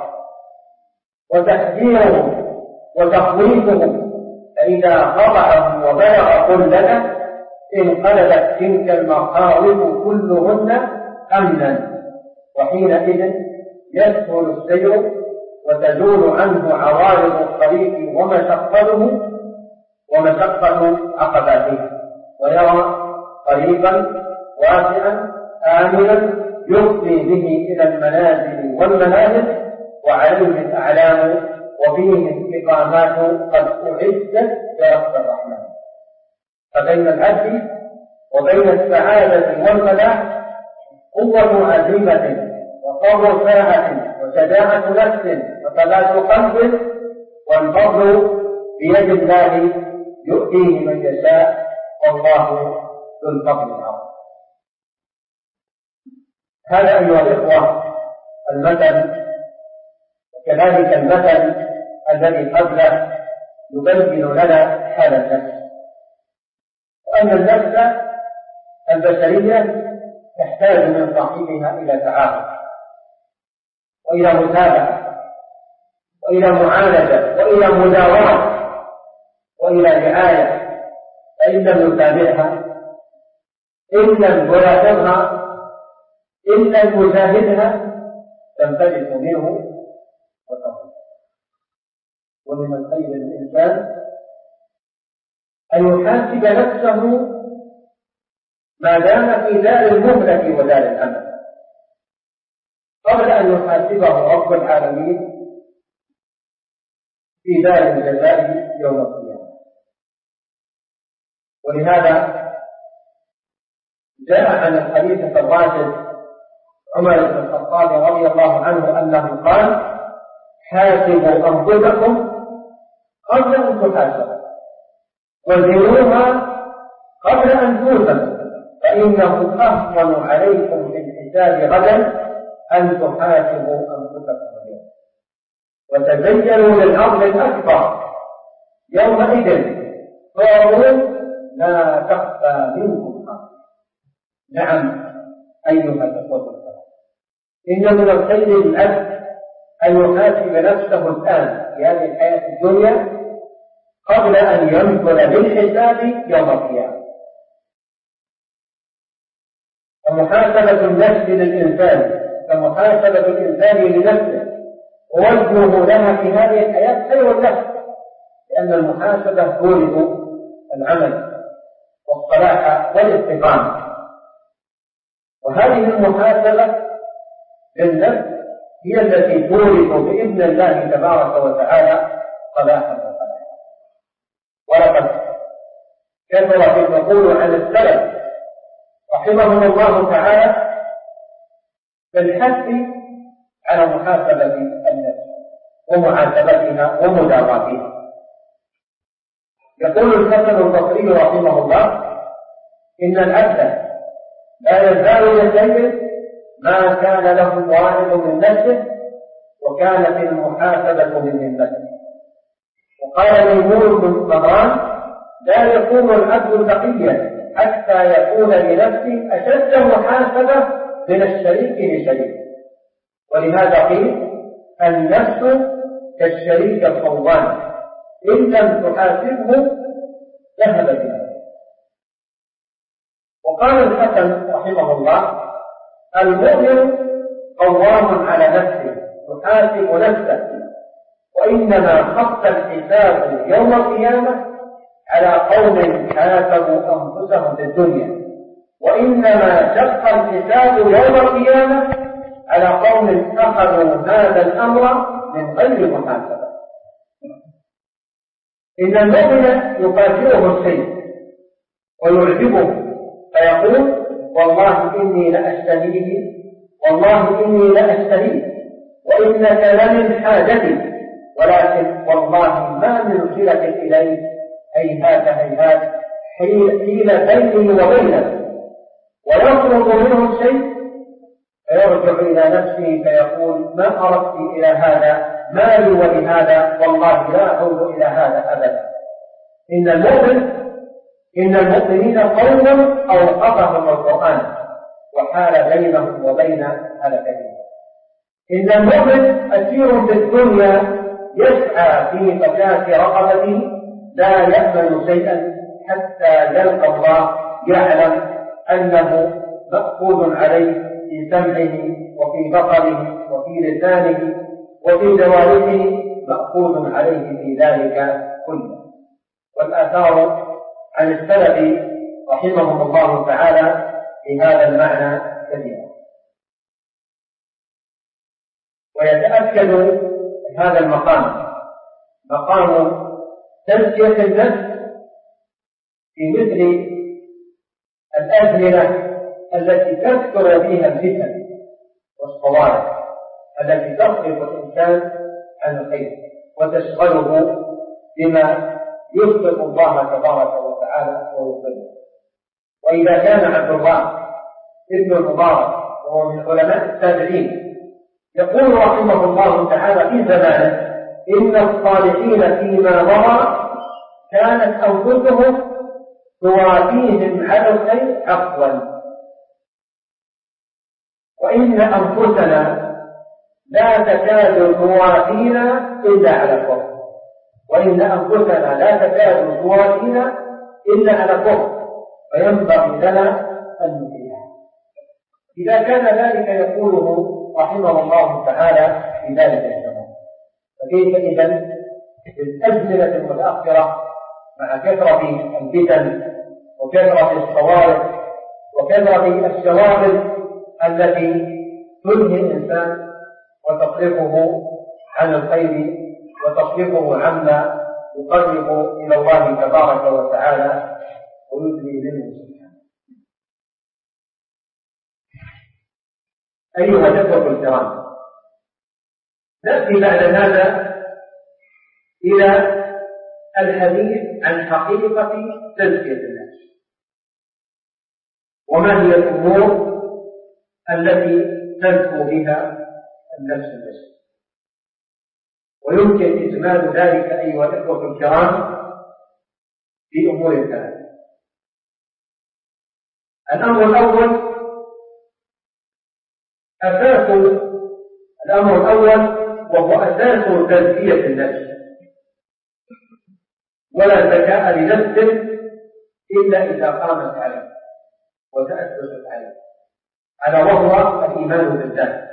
وتحذيره وتخويفه، فإذا خضعه وبلغ قلته انقلبت تلك المخاوف كلهن أمنا، وحينئذ يسهل السير وتزول عنه عوارض الطريق ومشقة عقباته، ويرى طريقا واسعا آمنا يفضي به إلى المنازل والمنازل وعليه الأعلام وفيه استقامات قد أعدت برب الرحمن. فبين العبد وبين السعادة والفلاح قوة عزيمة وصبر ساعة وشجاعة نفس وثبات قلب، والفضل بيد الله يؤتيه من يشاء، والله ذو الفضل العظيم. هذا أيها الإخوة المثل، وكذلك المثل الذي قبله يبين لنا حال النفس، وأن النفس البشرية تحتاج من صاحبها إلى تعاون وإلى متابعة وإلى معالجة وإلى مداومة وإلى رعاية، فإن لم يتابعها إن لم يلاحظها إن لم يجاهدها تنفلت منه وتضل. ومن الخير للإنسان أن يحاسب نفسه ما دام في دار المهلة ودار الأمل قبل أن يحاسبه رب العالمين في دار الجزاء يوم القيامة. ولهذا جاء عن الخليفة الراشد عمر بن الخطاب رضي الله عنه أنه قال: حاسبوا أنفسكم قبل أن تحاسبوا، وزنوها قبل أن توزنوا، فإنه أهون عليكم في الحساب غدا أن تحاسبوا أنفسكم اليوم، وتزينوا للأرض الأكبر يومئذ فيقول لا تخفى منكم خافية. نعم أيها الأخوة، إن من الخير للعبد أن يحاسب نفسه الآن في هذه الحياة الدنيا قبل أن ينزل بالحساب يوم القيامة. فمحاسبة النفس للإنسان كمحاسبة الإنسان لنفسه ووزنه لها في هذه الحياة خير له، لأن المحاسبة تورث العمل والصلاح والاستقامة، وهذه المحاسبة للنفس هي التي تورث بإذن الله تبارك وتعالى صلاحا وصلاحا. ولقد كثر في النقول عن السلف رحمهم الله تعالى بالحث على محاسبة النفس ومحاسبتها ومداواتها. يقول الحسن البصري رحمه الله: إن العبد لا يزال يسير ما كان له واحد من نفسه وكانت المحاسبة من نفسه. وقال ميمون بن مهران: لا يكون العبد تقيا حتى يكون لنفسه أشد محاسبة من الشريك لشريك. ولهذا قيل: النفس كالشريك الصوان إن لم تحاسبه ذهب بها. وقال الحسن رحمه الله: المؤمن قوام على نفسه يحاسب نفسه، وإنما خف الحساب يوم القيامة على قوم حاسبوا أنفسهم في الدنيا، وإنما شق الحساب يوم القيامة على قوم أخذوا هذا الأمر من غير محاسبة. إن المؤمن يفاجئه الشيء ويعجبه فيقول: والله إني لأشتهيه، والله إني لأشتهيه، وإنك لمن حاجتي، ولكن والله ما من صلة إليك، هيهات هيهات حيل بيني وبينك. ويخرج منه الشيء فيرجع إلى نفسه فيقول: ما أردت إلى هذا، ما لي ولهذا، والله لا أعود إلى هذا أبدا. إن المؤمنين قوم أوقفهم القرآن وحال بينهم وبين هلكتهم. إن المؤمن أسير في الدنيا يسعى في فكاك رقبته، لا يأمن شيئا حتى يلقى الله، يعلم أنه مأخوذ عليه في سمعه وفي بصره وفي لسانه وفي جوارحه، مأخوذ عليه في ذلك كله. والآثار عن السلف رحمهم الله تعالى في هذا المعنى كثيرا. ويتأكد هذا المقام، مقام تزكية النفس، في مثل الأزمنة التي تكثر فيها الفتن والصوارف التي تصرف الإنسان عن الخير وتشغله بما يسقط الله تبارك وتعالى ويضله. وإذا كان عبد الله ابن المبارك وهو من علماء التابعين يقول رحمه الله تعالى في زمانه: إن الصالحين فيما مضى كانت أنفسهم توافيهم على الخير عفوا، وإن أنفسنا لا تكاد توافينا إلا على الكفر، وإن أنفسنا لا تكاد توافينا إلا على الكفر، فينبغي لنا أن نطيعها. إذا كان ذلك يقوله رحمه الله تعالى في ذلك الزمان، فكيف إذن بالأزمنة المتأخرة مع كثرة الفتن وكثرة الصوارف وكثرة الشواغل التي تلهي الإنسان وتصرفه عن الخير وتصرفه عما يقرب إلى الله تبارك وتعالى ويدني منه سبحانه. أيها الأخوة الكرام، نأتي بعد هذا إلى الحديث عن حقيقة تزكية النفس، وما هي الأمور التي تزكو بها النفس البشرية. ويمكن إجمال ذلك أيها الأخوة الكرام في أمور ثلاثة. الأمر الأول وهو أساس تزكية النفس، ولا زكاة لنفس إلا إذا قامت عليه وتأسست عليه، على وهو الإيمان بالله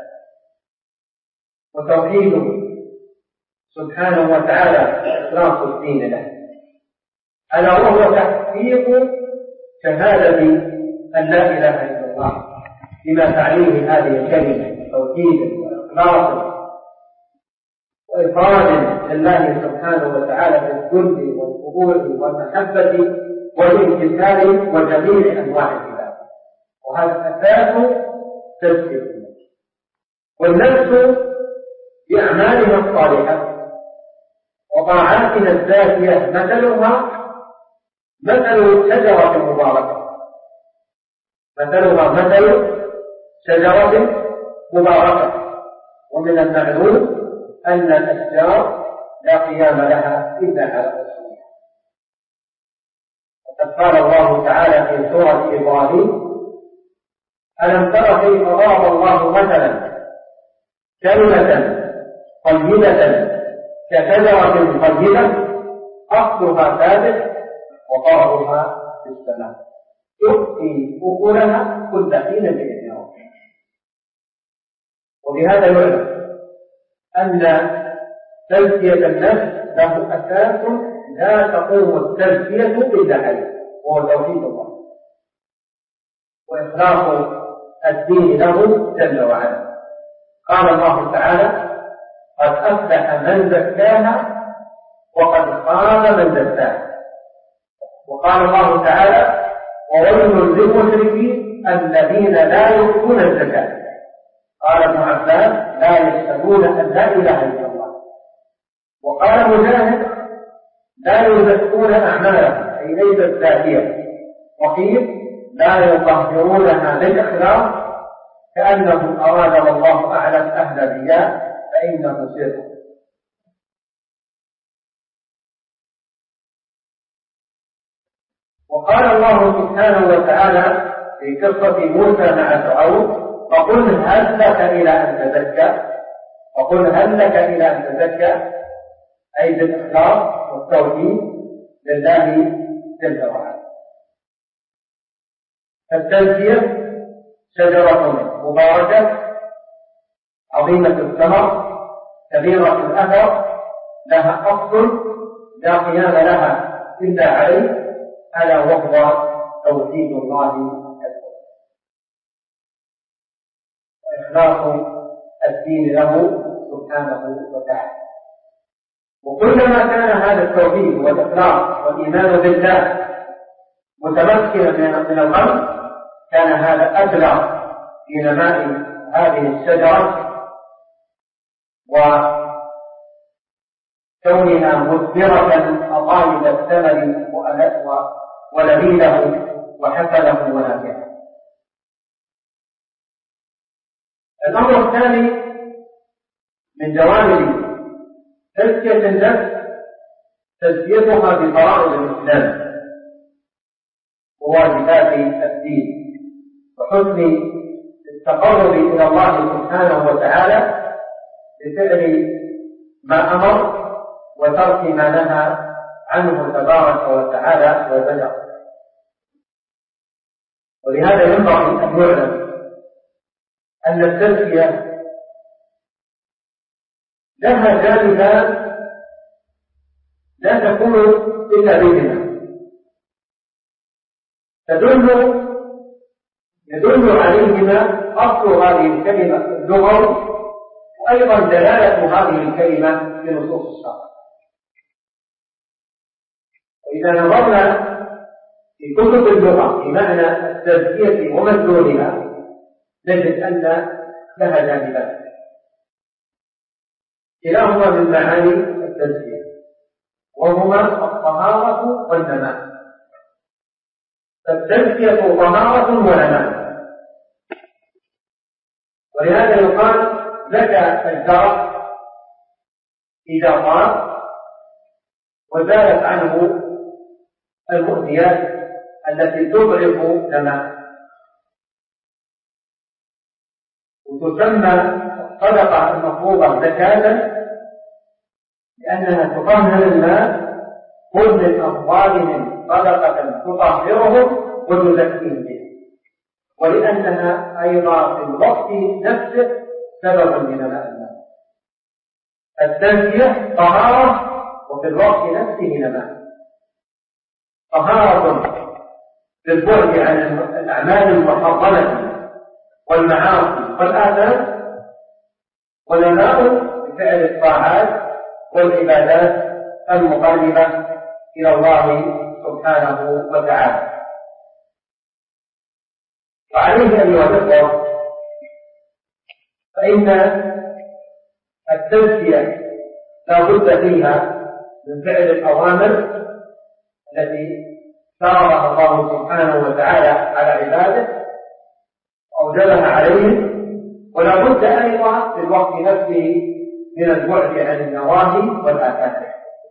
وتوحيده سبحانه وتعالى وإخلاص الدين له، على وهو تحقيق شهادة أن لا إله إلا الله بما تعنيه هذه الكلمة، توحيد وإخلاص وإفراد لله سبحانه وتعالى في الذل والقبول والمحبة والامتثال وجميع أنواع العبادة. وهذا أساس تزكية النفس. والنفس بأعمالها الصالحة وطاعاتنا الزاكية مثلها مثل شجرة مباركة، مثلها مثل شجرة مباركة. ومن المعلوم أن الأشجار لا قيام لها إلا على أصولها. وقد قال الله تعالى في سورة إبراهيم: ألم تر كيف ضرب الله مثلا كلمة طيبة كشجرة طيبة أصلها ثابت وفرعها في السماء تؤتي أكلها كل حين بإذن ربها. وبهذا يعلم أن تزكية النفس له أساس لا تقوم التزكية إلا عليه، وهو توحيد الله وإخلاص الدين له جل وعلا. قال الله تعالى: قد أفلح من زكاها وقد خاب من دساها. وقال الله تعالى: وويل للمشركين الذين لا يؤتون الزكاة. قال ابن عباس: لا يشهدون أن لا إله إلا الله. وقال مجاهد: لا يزكون أعمالهم، أي ليست زاكية. وقيل: لا يطهرونها للإخلاص، كأنه أراد والله أعلم أهل الرياء فإنه شرك. وقال الله سبحانه وتعالى في قصة موسى مع فرعون: فقل هل لك إلى أن تزكى، وقل هل لك إلى أن تزكى، أي بالإخلاص والتوحيد لله جل وعلا. التزكية شجرة مباركة عظيمة الثمر كبيرة الأثر، لها أصل لا قيام لها إلا عليه، ألا وهو توحيد الله وإخلاص الدين له سبحانه وتعالى. وكلما كان هذا التوحيد والإخلاص والإيمان بالله متمكنا من القلب، كان هذا أبلغ في نماء هذه الشجرة وكونها مثمرة أطايب الثمر ولذيذه وحسنه ونافعه. الأمر الثاني من جوانب تزكية النفس تزكيتها بفرائض الإسلام وواجبات الدين وحسن التقرب إلى الله سبحانه وتعالى بفعل ما أمر وترك ما نهى عنه تبارك وتعالى وزجر. ولهذا ينبغي أن يعلم أن التزكية لها جانبان لا تكون إلا بهما، يدل عليهما أصل هذه الكلمة اللغوي، وأيضا دلالة هذه الكلمة في نصوص الشرع. وإذا نظرنا في كتب اللغة في معنى التزكية ومدلولها نجد أن لها جانبان كلاهما من معاني التزكية، وهما الطهارة والنماء. فالتزكية طهارة ونماء، ولهذا يقال لك الزرع إذا طار وزالت عنه المؤذيات التي تضعف نماء. وتسمى الصدقة المفروضة زكاة لأنها تطهر الناس، خذ من أموالهم صدقة تطهرهم وتزكيهم بها، ولأنها أيضا في الوقت نفسه سبب من النماء. التزكية طهارة وفي الوقت نفسه نماء. طهارة بالبعد عن الأعمال المحرمة والمعاصي والآثام، ونماء بفعل الطاعات والعبادات المقربة إلى الله سبحانه وتعالى. وعليه أيها الأخوة فإن التزكية لا بد فيها من فعل الأوامر التي فرضها الله سبحانه وتعالى على عباده وأوجبها عليهم، ولا بد أيضا في الوقت نفسه من البعد عن النواهي والآثام.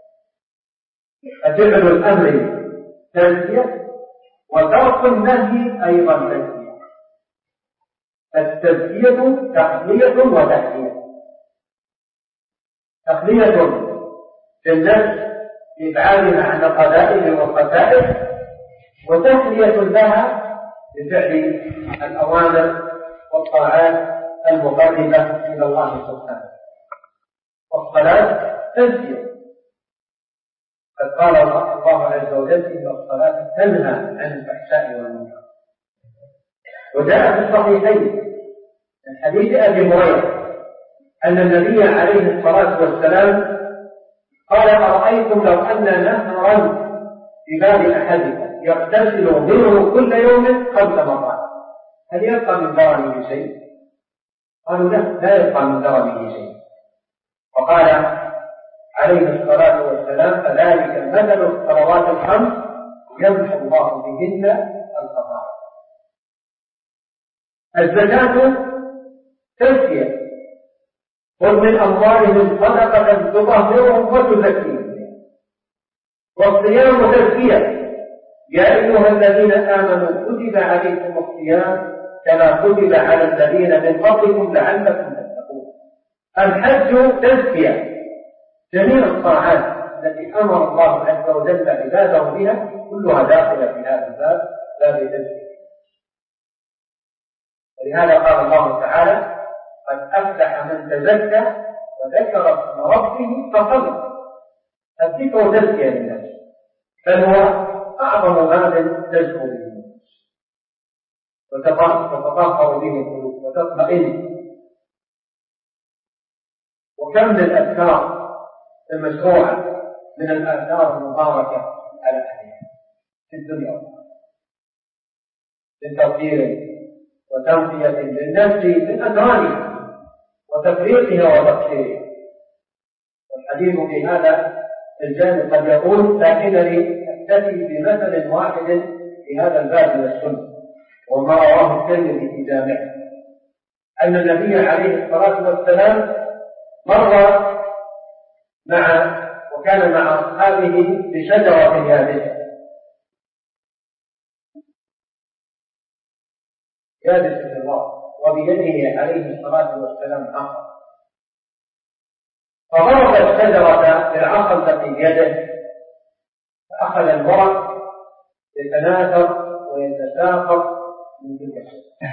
ففعل الأمر تزكية وترك النهي أيضا تزكية. التزكية تحلية وتحلية. تخلية في النفس بإبعادها عن الرذائل والخسائر، وتخلية لها بفعل الأوامر والطاعات المقربة إلى الله سبحانه. والصلاة تزكية، قد قال الله عز وجل إن الصلاة تنهى عن الفحشاء والمنكر. وجاء في الصحيحين من حديث أبي هريرة أن النبي عليه الصلاة والسلام قال أرأيتم لو أن نهرا في باب أحدكم يغتسل منه كل يوم 5 مرات هل يبقى من درنه شيء؟ قالوا لا يبقى من درنه شيء. وقال عليه الصلاة والسلام فذلك مثل الصلوات الخمس يمحو الله بهن الخطايا. الزكاة تزكية، خذ من أموالهم صدقة تطهرهم وتزكيهم. والصيام تزكية، يا أيها الذين آمنوا كتب عليكم الصيام كما كتب على الذين من قبلكم لعلكم تتقون. الحج تزكية، جميع الطاعات التي أمر الله عز وجل عباده بها كلها داخلة في هذا الباب، باب تزكية. ولهذا قال الله تعالى قد أفلح من تزكى وذكر اسم ربه فصلى. الذكر تزكية للنفس، بل هو أعظم باب تزكو به النفس وتطهر به القلوب وتطمئن. وكم من الأذكار المشروعة من الآثار المباركة على أهلها في الدنيا لتطهير وتنقية للنفس من أدرانها وتفريقها وتقصيرها. والحديث في هذا الجانب قد يقول لكنني أكتفي بمثل واحد في هذا الباب من السنة، وما رواه الترمذي في جامعه أن النبي عليه الصلاة والسلام مر وكان مع أصحابه بشجرة يابسة يابسة الله، وبيده عليه الصلاة والسلام عصا، فضرب الشجرة بالعصا التي بيده، فأخذ الورق يتناثر ويتساقط من تلك الشجرة.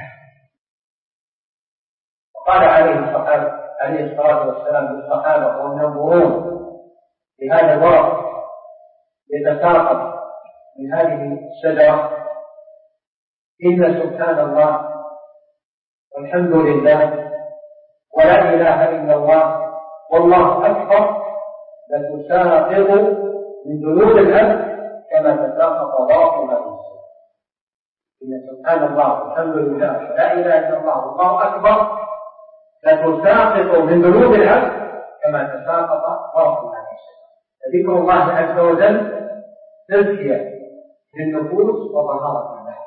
وقال عليه الصلاة والسلام للصحابة وهم ينظرون لهذا الورق يتساقط من هذه الشجرة إن سبحان الله والحمد لله ولا إله إلا الله والله أكبر لتساقط من ذنوب الأرض كما تساقط ورق هذه الشجرة. إن سبحان الله والحمد لله ولا إله إلا الله والله أكبر لتساقط من ذنوب الأرض كما تساقط ورق هذه الشجرة. ذكر الله عز وجل تزكية للنفوس وطهارة الله.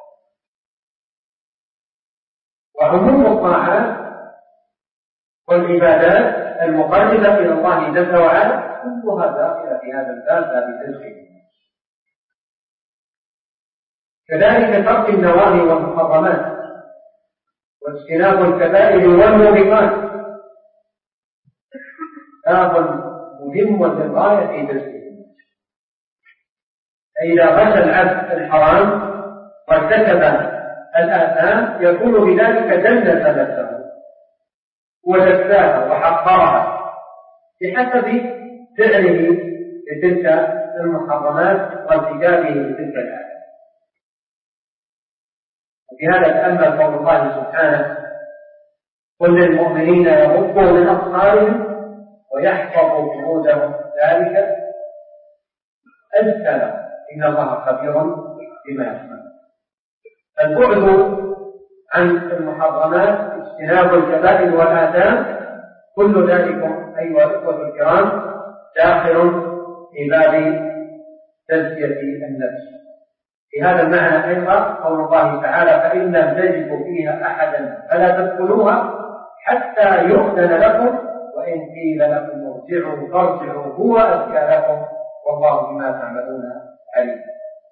وعموم الطاعات والعبادات المقربة إلى الله جل وعلا كلها داخلة في هذا الباب باب تزكية. كذلك ترك النواهي والمحرمات واجتناب الكبائر والموبقات باب مهم للغاية في تزكية. فإذا غش العبد الحرام وارتكب الآثام يكون بذلك جلد نفسه وزكاها وحقرها بحسب فعله لتلك المحرمات وارتكابه لتلك الآثام. وفي هذا تأمل قول الله سبحانه قل للمؤمنين يغضوا من أبصارهم ويحفظوا فروجهم ذلك أزكى لهم إن الله خبير بما يصنعون. البعد عن المحرمات اجتناب الكبائر والآثام كل ذلك أيها الإخوة الكرام داخل في باب تزكية النفس. في هذا المعنى أيضا قول الله تعالى فإن لم تجدوا فيها أحدا فلا تدخلوها حتى يؤذن لكم وإن قيل لكم ارجعوا فارجعوا هو أزكى لكم والله بما تعملون عليم.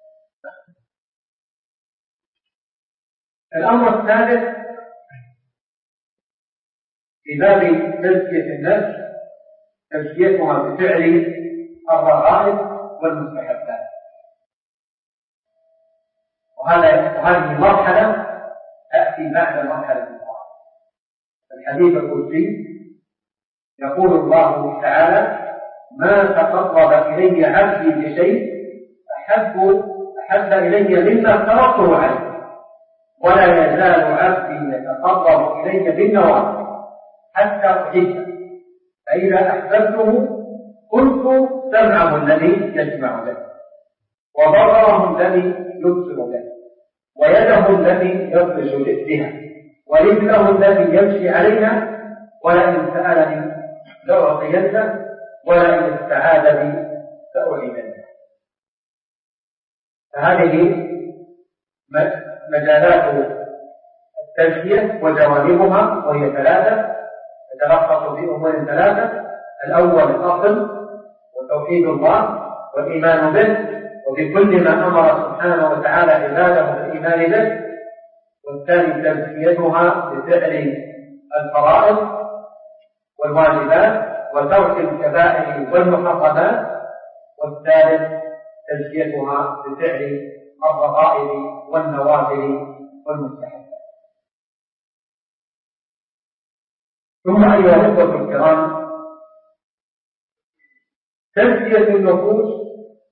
الأمر الثالث في باب تزكية النفس تزكيتها بفعل الرغائب والمستحبات. وهذه مرحلة تأتي بعد مرحلة الطاعة. الحديث القدسي يقول الله تعالى: ما تقرب إلي عبدي بشيء أحب إلي مما افترضته عليه، ولا يزال عبدي يتقرب إلي بالنوافل حتى أحبه، فإذا أحببته كنت سمعه الذي يسمع به، وبصره الذي يبصر به، ويده الذي يبطش بها، ورجله الذي يمشي عليها، ولئن سألني لأعطينه، ولئن استعاذ بي لأعيذنه. فهذه مجالات التزكية وجوانبها، وهي ثلاثة تتلخص في أمور ثلاثة: الأول الأصل وتوحيد الله والإيمان به، وبكل ما أمر سبحانه وتعالى عباده بالإيمان به، والثاني تزكيتها بفعل الفرائض والواجبات وترك الكبائر والمحرمات، والثالث تزكيتها بفعل الرغائب والنوافل والمستحبات. ثم أيها الأخوة الكرام، تزكية النفوس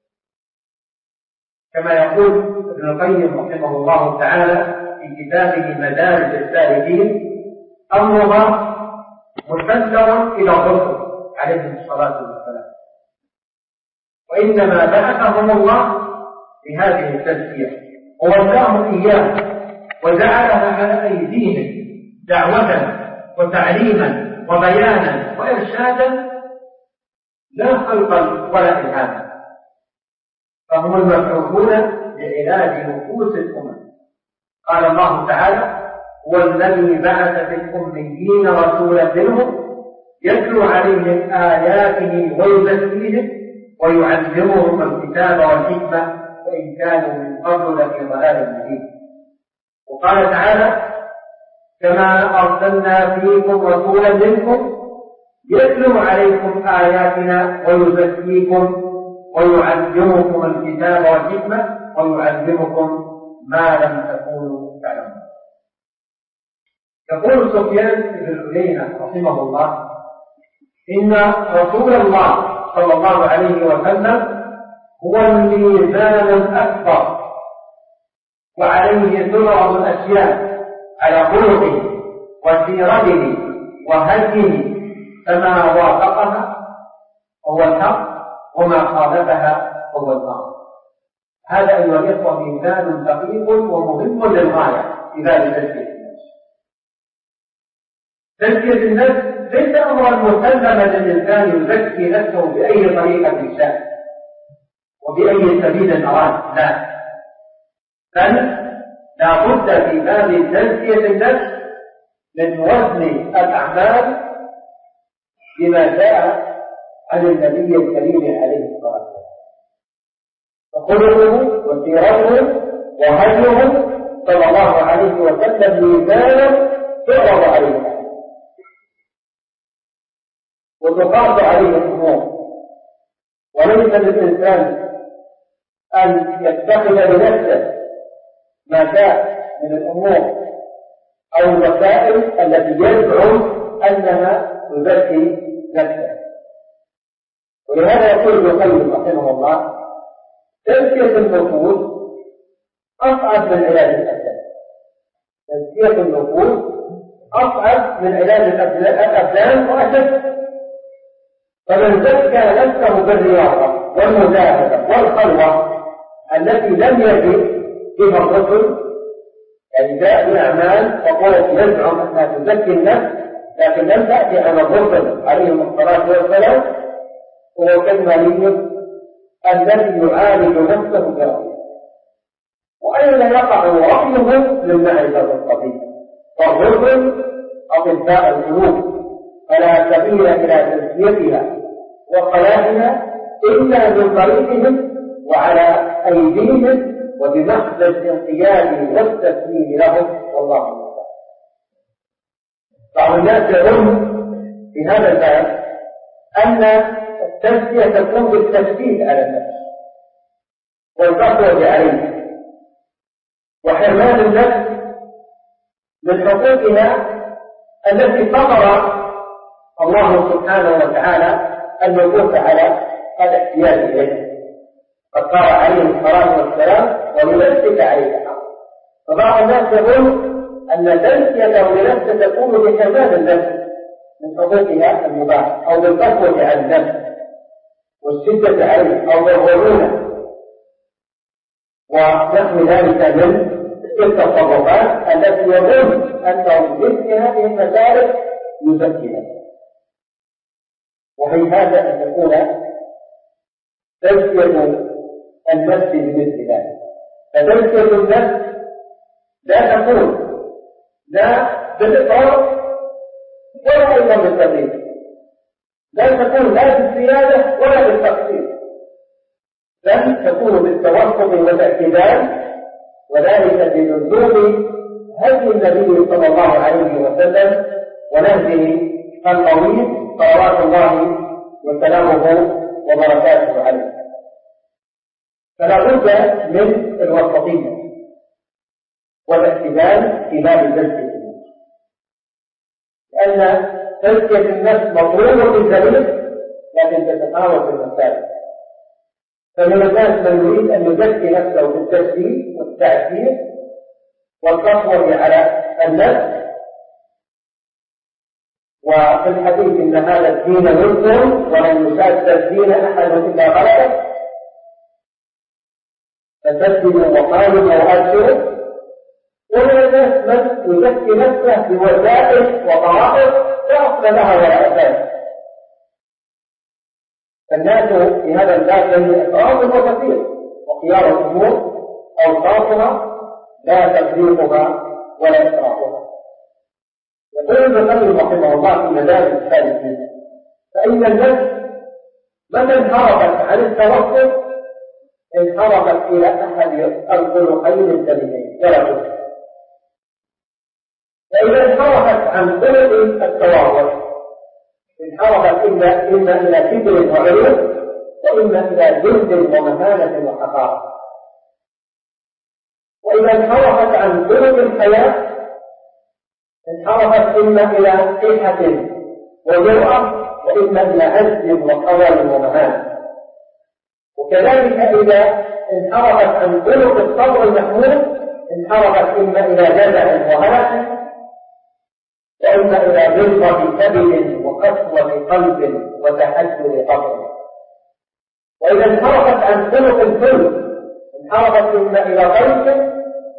كما يقول ابن القيم رحمه الله تعالى في كتابه مدارج السالكين: أمرها مسلم إلى الرسل عليهم الصلاة والسلام، وإنما بعثهم الله بهذه التزكية ووجههم إياه وجعلها على أيديهم دعوة وتعليما وبيانا وإرشادا، لا خلقا ولا إلهاما، فهم المبعوثون لعلاج نفوس الأمم. قال الله تعالى: هو الذي بعث في الأميين رسولا منهم يتلو عليهم آياته ويزكيهم ويعلمهم الكتاب والحكمة وإن كانوا من قبل لفي ضلال مبين. وقال تعالى: كما أرسلنا فيكم رسولا منكم يتلو عليكم آياتنا ويزكيكم ويعلمكم الكتاب والحكمة ويعلمكم ما لم تكونوا تعلمون. يقول سفيان بن عيينة رحمه الله: إن رسول الله صلى الله عليه وسلم هو الميزان الأكبر، وعليه تدرج الأشياء على خلقه وسيرته وهديه، فما وافقها هو الحق وما خالفها هو الباطل. هذا أيها الإخوة ميزان دقيق ومهم للغاية في باب تزكية النفس. تزكية النفس ليس أمرا مسلما للإنسان يزكي نفسه بأي طريقة شاء وبأي سبيل أراد، لا، بل لا بد في باب تزكية النفس من وزن الأعمال بما جاء عن النبي الكريم عليه الصلاة والسلام، فخلقه وسيرته وهديه صلى الله عليه وسلم ميزانا تعرض عليه وتقاس عليه الأمور، وليس للإنسان أن يتخذ لنفسه ما شاء من الأمور أو الوسائل التي يزعم أنها تزكي نفسه. ولهذا يقول ابن القيم رحمه الله: تزكية النفوس أصعب من علاج الأبدان. تزكية النفوس أصعب من علاج الأبدان وأشد. فمن زكى نفسه بالرياضة والمجاهدة والخلوة التي لم يجد فيها الرسل، يعني جاء بأعمال وقالت يزعم أنها تزكي النفس لكن لم تأتي على الرسل عليهم الصلاة والسلام، هو كالمريض الذي يعالج نفسه برأيه. وأين يقع رأيه للمعرفة الطبيعية؟ فالرسل أطباء القلوب، فلا سبيل إلى تزكيتها وصلاحها إلا من طريقهم وعلى أيديهم وبمحض الانقياد والتسليم لهم، والله أعلم. بعض الناس يظن في هذا الباب أن التزكية تكون بالتشديد على النفس والقسوة عليه وحرمان النفس من حقوقها التي فطر الله سبحانه وتعالى الوقوف على الاحتياج إليه. قد قال عليه الصلاة والسلام: ولنفسك عليك حق. فبعض الناس يقول أن تزكيته لنفسه تكون بحرمان النفس من حقوقها المباح أو بالقسوة على النفس والشدة عليه أو بالغرونة ونحو ذلك من التصرفات التي يظن أنه بمثل هذه المسالك يزكيها. وفي هذا أن تكون تزكية النفس بمثل ذلك. فتزكية النفس لا تكون لا بالإطراء ولا أيضا بالتغيير، لا تكون لا بالزيادة ولا بالتقصير، بل تكون بالتوسط والاعتدال، وذلك بلزوم هدي النبي صلى الله عليه وسلم ونهجه الطويل صلوات الله وسلامه وبركاته عليه. فلا بد من الوسطية والاعتدال في باب تزكية النفس، لأن تزكية النفس مطلوبة في الزمن لكن تتفاوت المسائل. فمن الناس من يريد أن يزكي نفسه بالتشديد والتعسير والقسوة على النفس، وفي الحديث إن هذا الدين يسر ولن يشاد الدين أحد إلا غلبه، فسددوا وقالوا وأبشروا. ومن الناس من يزكي نفسه بوسائل وطرائق لا أصل لها ولا أساس. فالناس في هذا الباب بين إفراط وتفريط، وخيار الأمور أوصافها لا تفريطها ولا إفراطها. يقول ابن القيم رحمه الله في مدارج السالكين: فإن النفس متى انحرفت عن التوسط انحرفت إلى أحد الخلقين السليمين ولا بد. فإذا انحرفت عن خلق التواضع انحرفت إما إلى كبر وعلو وإما إلى جلد ومهانة وحقارة. وإذا انحرفت عن خلق الحياة انحرفت إما إلى صيحة وجرأة وإما إلى عجز وخول ومهانة. وكذلك إذا انحرفت عن خلق الصبر المحمود انحرفت إما إلى جزع وهلع وإما إلى غلظة كبد وقسوة قلب وتحجر قبر. وإذا انحرفت عن خلق الذل انحرفت إما إلى ضيق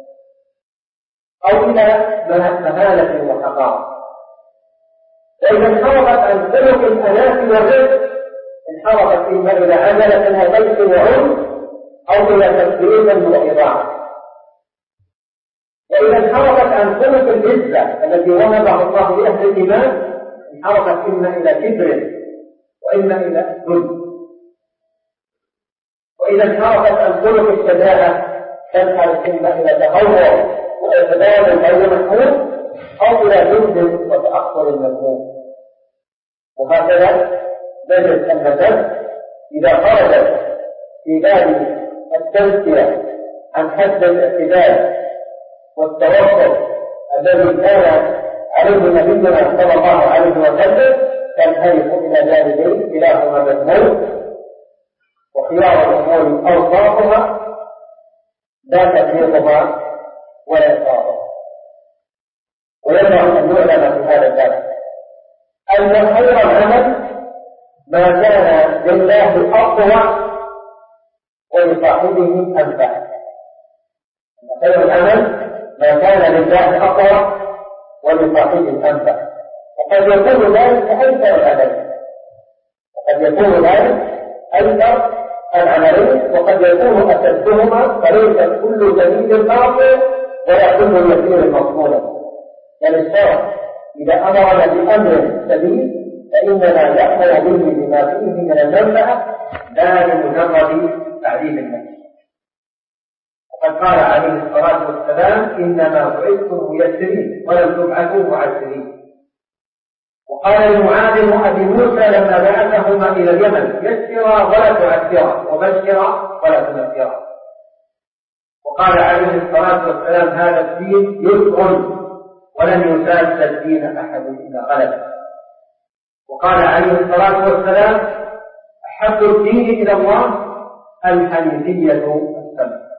أو إلى مهانة وحقارة. وإذا انحرفت عن خلق الأناة والرزق انحرفت إما إلى عجلة وضيق وعنف أو إلى تسليم وإضاعة. وإذا انحرفت عن خلق العزة التي وهبها الله لأهل الإيمان انحرفت إما إلى كبر وإما إلى ذل. وإذا انحرفت عن خلق الشجاعة تنحرف إما إلى تهور وإقبال غير محمود أو إلى جهد وتأخر المذموم. وهكذا نجد أن النفس إذا خرجت في باب التزكية عن حد الاعتدال والتوسط الذي كان عليه نبينا صلى الله عليه وسلم تنحرف إلى جانبين كلاهما مذموم، وخيار الأمور أوصافها لا تفريطها ولا إفراطها. ويجب أن نعلم في هذا الباب أن خير العمل ما كان لله أقوى ولصاحبه أنفع. خير العمل ما كان لله أقوى ولصاحبه أنفع. وقد يكون ذلك أيسر العمل، وقد يكون ذلك أيسر العملين، وقد يكون أشدهما، فليس كل جميل قاطع ولا كل يسير مقبولا. بل الشرع إذا أمرنا بأمر سبيل فإننا نأمر به بما فيه من المنفعة لا لمجرد تعذيب النفس. وقد قال عليه الصلاة والسلام: إنما بعثتم ميسرين ولم تبعثوا معسرين. وقال لمعاذ وأبي موسى لما بعثهما إلى اليمن: يسرا ولا تعسرا وبشرا ولا تنفرا. وقال عليه الصلاة والسلام: هذا الدين يسر ولن يساد الدين أحد إذا غلب. وقال عليه الصلاة والسلام: أحب الدين إلى الله الحنيفية السمحة.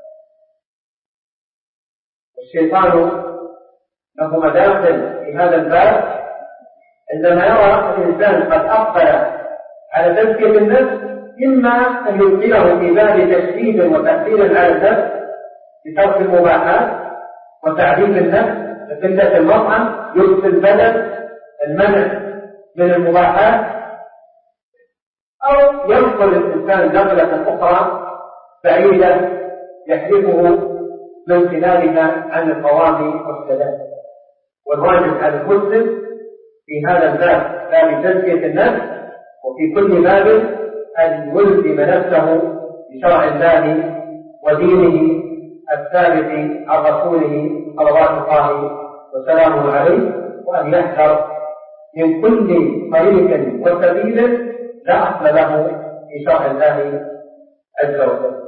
والشيطان له مداخل في هذا الباب. عندما يرى الإنسان قد أقبل على تزكية النفس، إما أن يدخله في باب تشديد وتأثير على النفس بترك المباحات وتعذيب النفس بقلة المطعم، يبث البدن، المنع من المباحات، أو ينقل الإنسان نقلة أخرى بعيدة يحرمه من خلالها عن القوام والسلام. والواجب على المسلم في هذا الباب، باب تزكية النفس، وفي كل باب أن يلزم نفسه بشرع الله ودينه الثابت عن رسوله صلوات الله وسلامه عليه، وأن يحذر من كل طريق وسبيل لا أصل له في شرع الله عز وجل.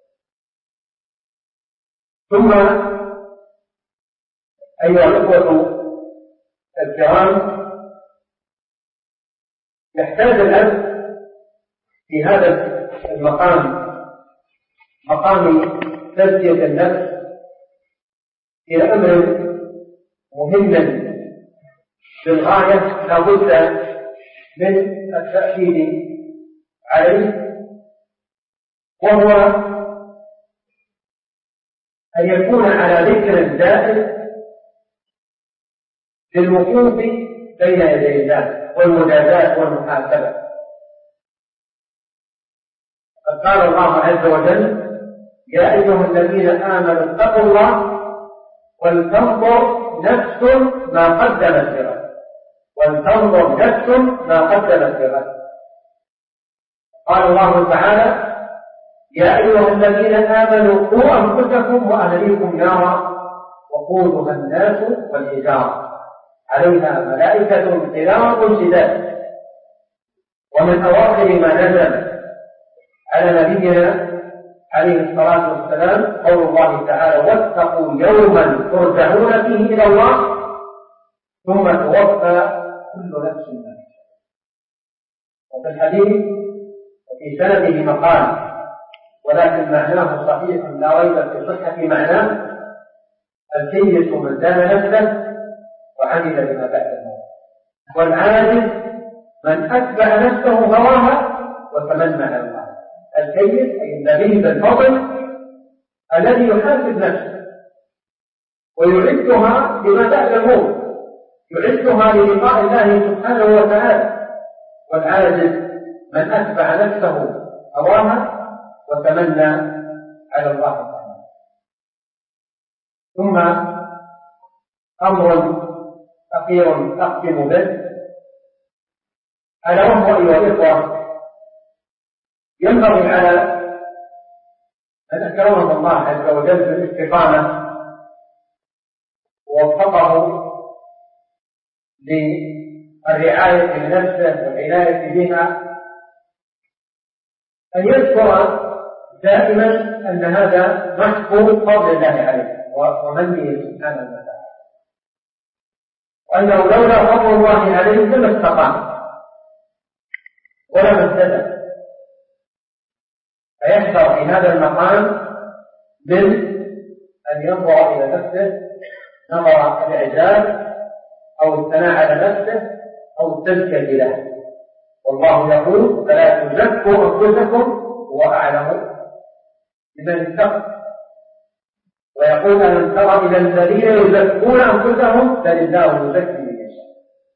ثم أيها الأخوة الكرام، يحتاج الأب في هذا المقام، مقام تزكية النفس، إلى أمر مهم للغاية لا بد من التأكيد عليه، وهو أن يكون على ذكر دائم للوقوف بين يدي الله والمجازات والمحاسبة. قد قال الله عز وجل: يا أيها الذين آمنوا اتقوا الله ولتنظر نفس ما قدمت لغد، ولتنظر نفس ما قدمت لغد. قال الله تعالى: يا أيها الذين آمنوا قوا أنفسكم وأهليكم نارا وقودها الناس والحجارة عليها ملائكة غلاظ شداد. ومن أواخر ما نزل على نبينا عليه الصلاة والسلام قول الله تعالى: واتقوا يوما ترجعون فيه إلى الله ثم توفى كل نفس ما كسبت. وفي الحديث وفي سنده مقال، ولكن معناه صحيح لا ريب في صحة معناه: الكيس من دان نفسه وعمل بما بعد الموت، والعاجز من أتبع نفسه هواها وتمنى على الله. الكيس أي النبيذ الفضل الذي يحاسب نفسه ويعدها لما بعد الموت، يعدها للقاء الله سبحانه وتعالى. والعاجز من أتبع نفسه هواها وتمنى على الله تعالى. ثم أمر أخير أختم به، ألا وهو أيها الإخوة ينبغي على من أكرمه الله عز وجل بالاستقامة ووفقه للرعاية بنفسه والعناية بها أن يذكر دائما أن هذا محفوظ فضل الله عليه ومنه سبحانه وتعالى، وأنه لولا فضل الله عليه لما استقام ولما اهتدى. فيحذر في هذا المقام من أن ينظر إلى نفسه نظر الإعجاب أو الثناء على نفسه أو التزكية له. والله يقول: فلا تزكوا أنفسكم هو أعلم بمن اتقى. ويقول: ألم تر إلى الذين يزكون أنفسهم بل الله يزكي من يشاء.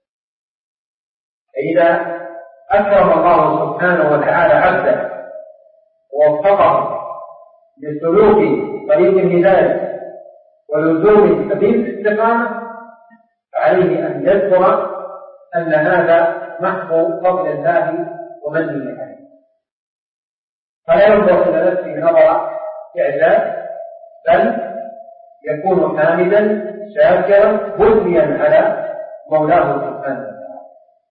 فإذا أكرم الله سبحانه وتعالى عبده ووفقه لسلوك طريق الهداية ولزوم سبيل الاستقامة، فعليه أن يذكر أن هذا محض فضل الله ومنه عليه، فلا ينظر إلى نفسه نظر إعجاب، بل يكون حامدا شاكرا مثنيا على مولاه سبحانه وتعالى.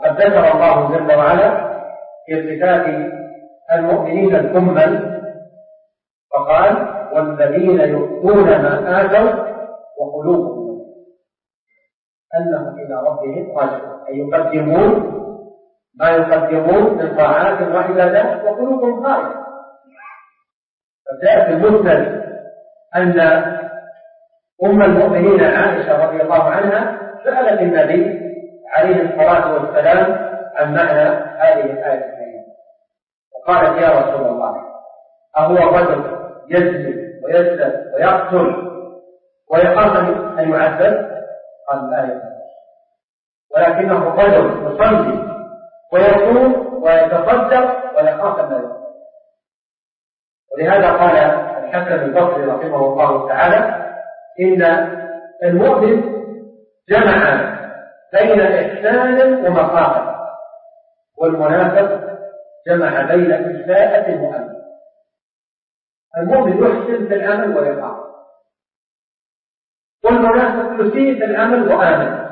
وقد ذكر الله جل وعلا في صفات المؤمنين الكمل فقال والذين يؤتون ما آتوا وقلوبهم أنهم إلى ربهم راجعون، أي يقدمون ما يقدمون من طاعات وعبادات وقلوبهم خائفة. فجاء في المسند أن أم المؤمنين عائشة رضي الله عنها سألت النبي عليه الصلاة والسلام عن معنى هذه الآية الكريمة، وقالت يا رسول الله أهو الرجل يزني ويسلم ويقتل ويخاف أن يعذب؟ قال لا يخاف، ولكنه رجل يصلي ويصوم ويتصدق ويخاف أن لا يخاف. ولهذا قال الحسن البصري رحمه الله تعالى إن المؤمن جمع بين إحسان ومخافة، والمنافق جمع بين إساءة وأمن. المؤمن يحسن في العمل ويخاف، والمنافق يسيء في العمل وآمن.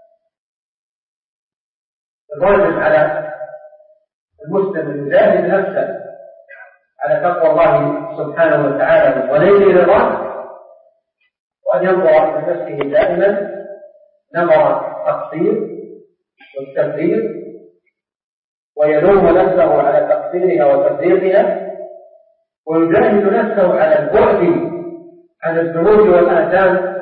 الواجب على المسلم أن يجاهد نفسه على تقوى الله سبحانه وتعالى ونيل رضاه، وأن ينظر في نفسه دائما نظر التقصير والتفريط، ويلوم نفسه على تقصيرها وتفريطها، ويجاهد نفسه على البعد عن الذنوب والآثام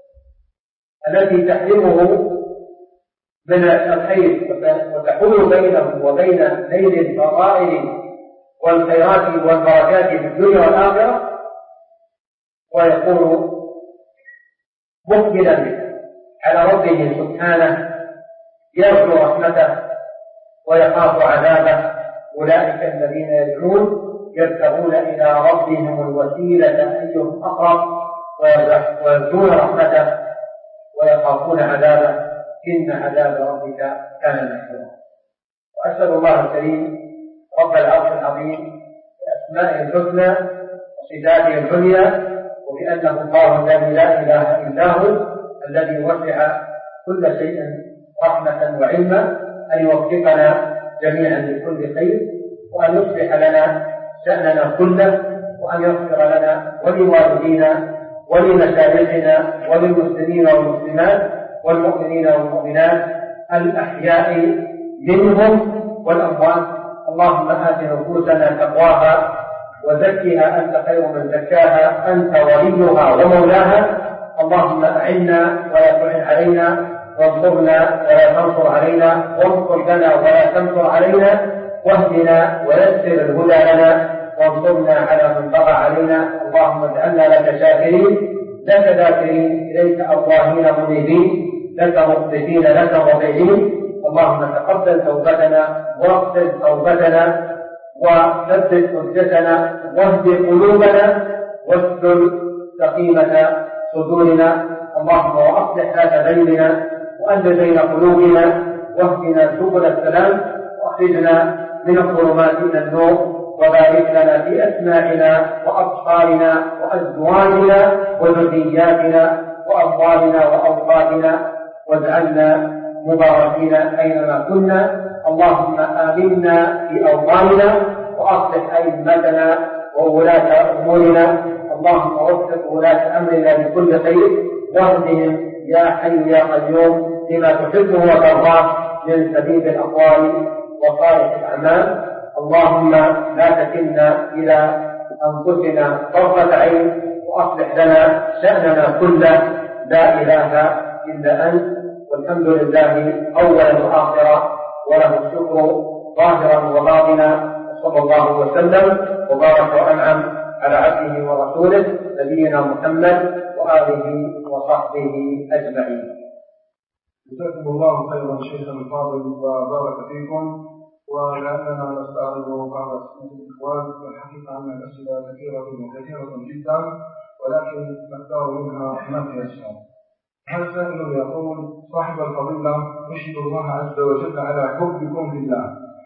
التي تحرمه من الخير وتحول بينه وبين نيل الفضائل والخيرات والبركات في الدنيا والآخرة، ويكون مقبلا على ربه سبحانه يرجو رحمته ويخاف عذابه. أولئك الذين يدعون يبتغون إلى ربهم الوسيلة أيهم أقرب ويرجون رحمته ويخافون عذابه إن عذاب ربك كان محذورا. وأسأل الله الكريم رب العرش العظيم بأسمائه الحسنى وصفاته العليا وبأنه الله الذي لا إله إلا هو الذي وسع كل شيء رحمة وعلما أن يوفقنا جميعا لكل خير، وأن يصلح لنا شأننا كله، وأن يغفر لنا ولوالدينا ولمشايخنا وللمسلمين والمسلمات والمؤمنين والمؤمنات الأحياء منهم والأموات. اللهم آت نفوسنا تقواها وزكها أنت خير من زكاها أنت وليها ومولاها. اللهم أعنا ولا تعن علينا، وانصرنا ولا تنصر علينا، وانصر لنا ولا تنصر علينا، واهدنا ويسر الهدى لنا، وانصرنا على من بغى علينا. اللهم اجعلنا لك شاكرين لك ذاكرين إليك أواهين منيبين لك مخبتين لك مطيعين. اللهم تقبل توبتنا واغفر توبتنا وثبت حجتنا واهد قلوبنا واسلل سقيمة صدورنا. اللهم وأصلح ذات بيننا وألف بين قلوبنا واهدنا سبل السلام وأخرجنا من الظلمات إلى النور، وبارك لنا في أسماعنا وأبصارنا وأزواجنا وذرياتنا وأموالنا وأوقاتنا، واجعلنا مباركين أينما كنا. اللهم آمنا في أوطاننا وأصلح أئمتنا وولاة أمورنا. اللهم وفق ولاة أمرنا بكل خير، واهدهم يا حي يا قيوم لما تحبه وترضاه من سبيل الأقوال وصالح الأعمال. اللهم لا تكلنا إلى أنفسنا طرفة عين، وأصلح لنا شأننا كله. لا إله إلا أنت، والحمد لله أولا وآخرا، وله الشكر ظاهرا وباطنا. وصلى الله وسلم وبارك وأنعم على عبده ورسوله نبينا محمد وآله وصحبه أجمعين. جزاكم الله خيرا شيخنا الفاضل وبارك فيكم. ولأننا نستعرض بعض الإخوان، والحقيقة عن الأسئلة كثيرة جدا، ولكن نختار منها ما فيها السؤال. هذا سائل يقول: صاحب الفضيلة، نشهد الله عز وجل على حبكم لله.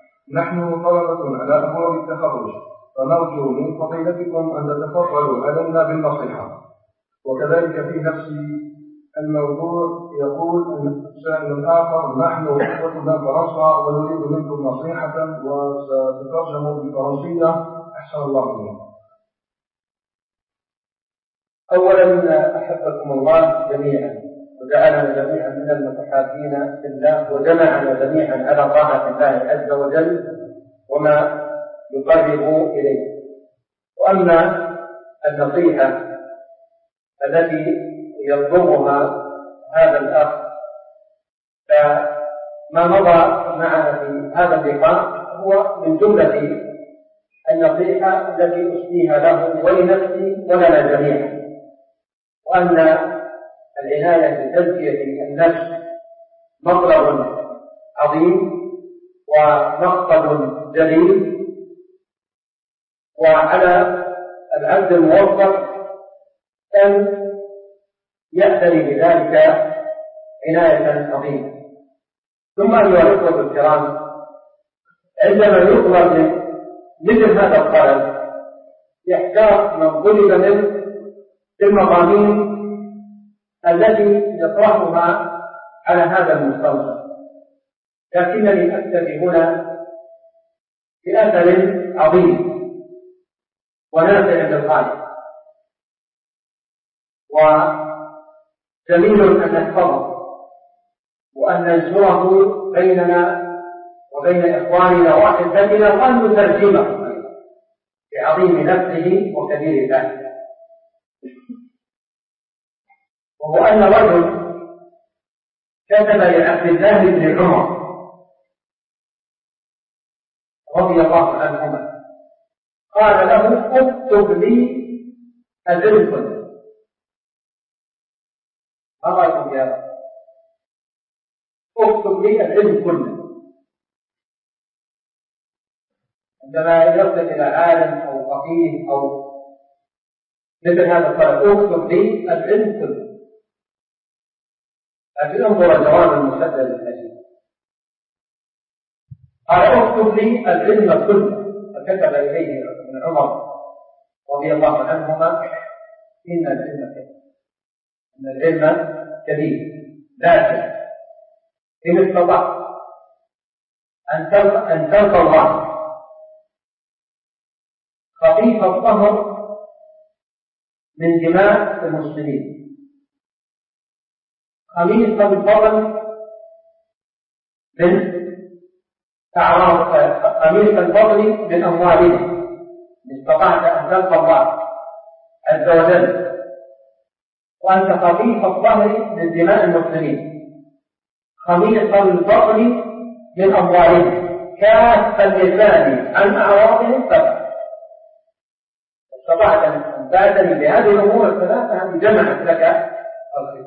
نحن طلبة على أبواب التخرج، فنرجو من فضيلتكم أن تتفضلوا علينا بالنصيحة. وكذلك في نفس الموضوع يقول سائل آخر: نحن إخوة من فرنسا ونريد منكم نصيحة وستترجم بالفرنسية أحسن الله إليكم. أولا أحبكم الله جميعا وجعلنا جميعا من المتحابين في الله وجمعنا جميعا على طاعة الله عز وجل وما يقرب إليه. وأما النصيحة التي يطلبها هذا الأخ فما مضى معنا في هذا اللقاء هو من جملة النصيحة التي أسديها له ولنفسي ولنا جميعا، وأن العناية بتزكية النفس مطلب عظيم ومقصد جليل، وعلى العبد الموفق أن يأتي بذلك عناية عظيمة. ثم أيها الأخوة الكرام، عندما يطلب مثل هذا الطلب يحتاج من طلب منه في المضامين التي يطرحها على هذا المستوصف، لكنني أكتفي هنا بأثر عظيم ونافع للغاية وجميل أن نحفظه وأن ننشره بيننا وبين إخواننا وأحبتنا وأن نترجمه بعظيم نفسه وكبير ذاته. وهو أن رجل كتب لعبد الله بن عمر رضي الله عنهما، قال له: اكتب لي العلم كله. ما رأيكم يا رب؟ اكتب لي العلم كله. عندما يرسل إلى عالم أو فقيه أو مثل هذا الطلب: اكتب لي العلم كله. لكن انظر الجواب المسدد الحديث، قال: اكتب لي العلم كله. فكتب إليه ابن عمر رضي الله عنهما: إن العلم كبير، لكن إن استطعت أن تلقى الله خفيف الظهر من دماء المسلمين، خميس البطن من أعراض، خميس البطن من أموالهم، إن استطعت أن تلقى الله عز وجل وأنت خفيف الظهر من دماء المسلمين، خميس البطن من أموالهم، كاف اللسان عن أعراضهم، استطعت أن تعتني بهذه الأمور الثلاثة هذه جمعت لك الخير.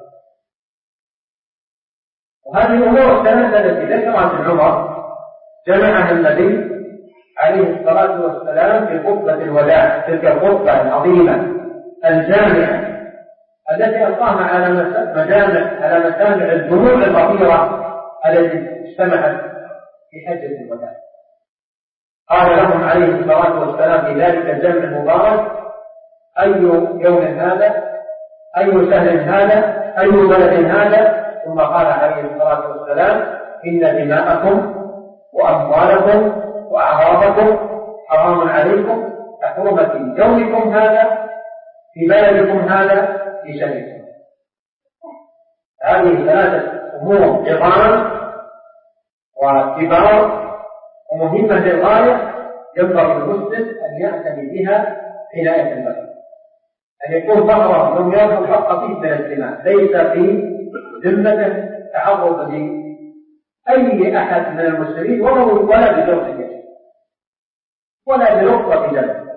وهذه الأمور الثلاثة التي ذكرها ابن عمر جمعها النبي عليه الصلاة والسلام في خطبة الوداع، تلك الخطبة العظيمة الجامعة التي ألقاها على مسامع الجموع الكثيرة التي اجتمعت في حجة الوداع. قال لهم عليه الصلاة والسلام في ذلك الجمع المبارك: أي يوم هذا؟ أي شهر هذا؟ أي بلد هذا؟ ثم قال عليه الصلاة والسلام: إن دماءكم وأموالكم وأعراضكم حرام عليكم كحرمة يومكم هذا في بلدكم هذا في شهركم. هذه ثلاثة أمور عظام وكبار ومهمة للغاية، ينبغي المسلم أن يعتني بها عناية بالغة، أن يكون ظهره يوم يوم الحق فيه من الدماء، ليس في ذمته تعرض لأي أحد من المسلمين ولا بجرح يده ولا بنقطة دم،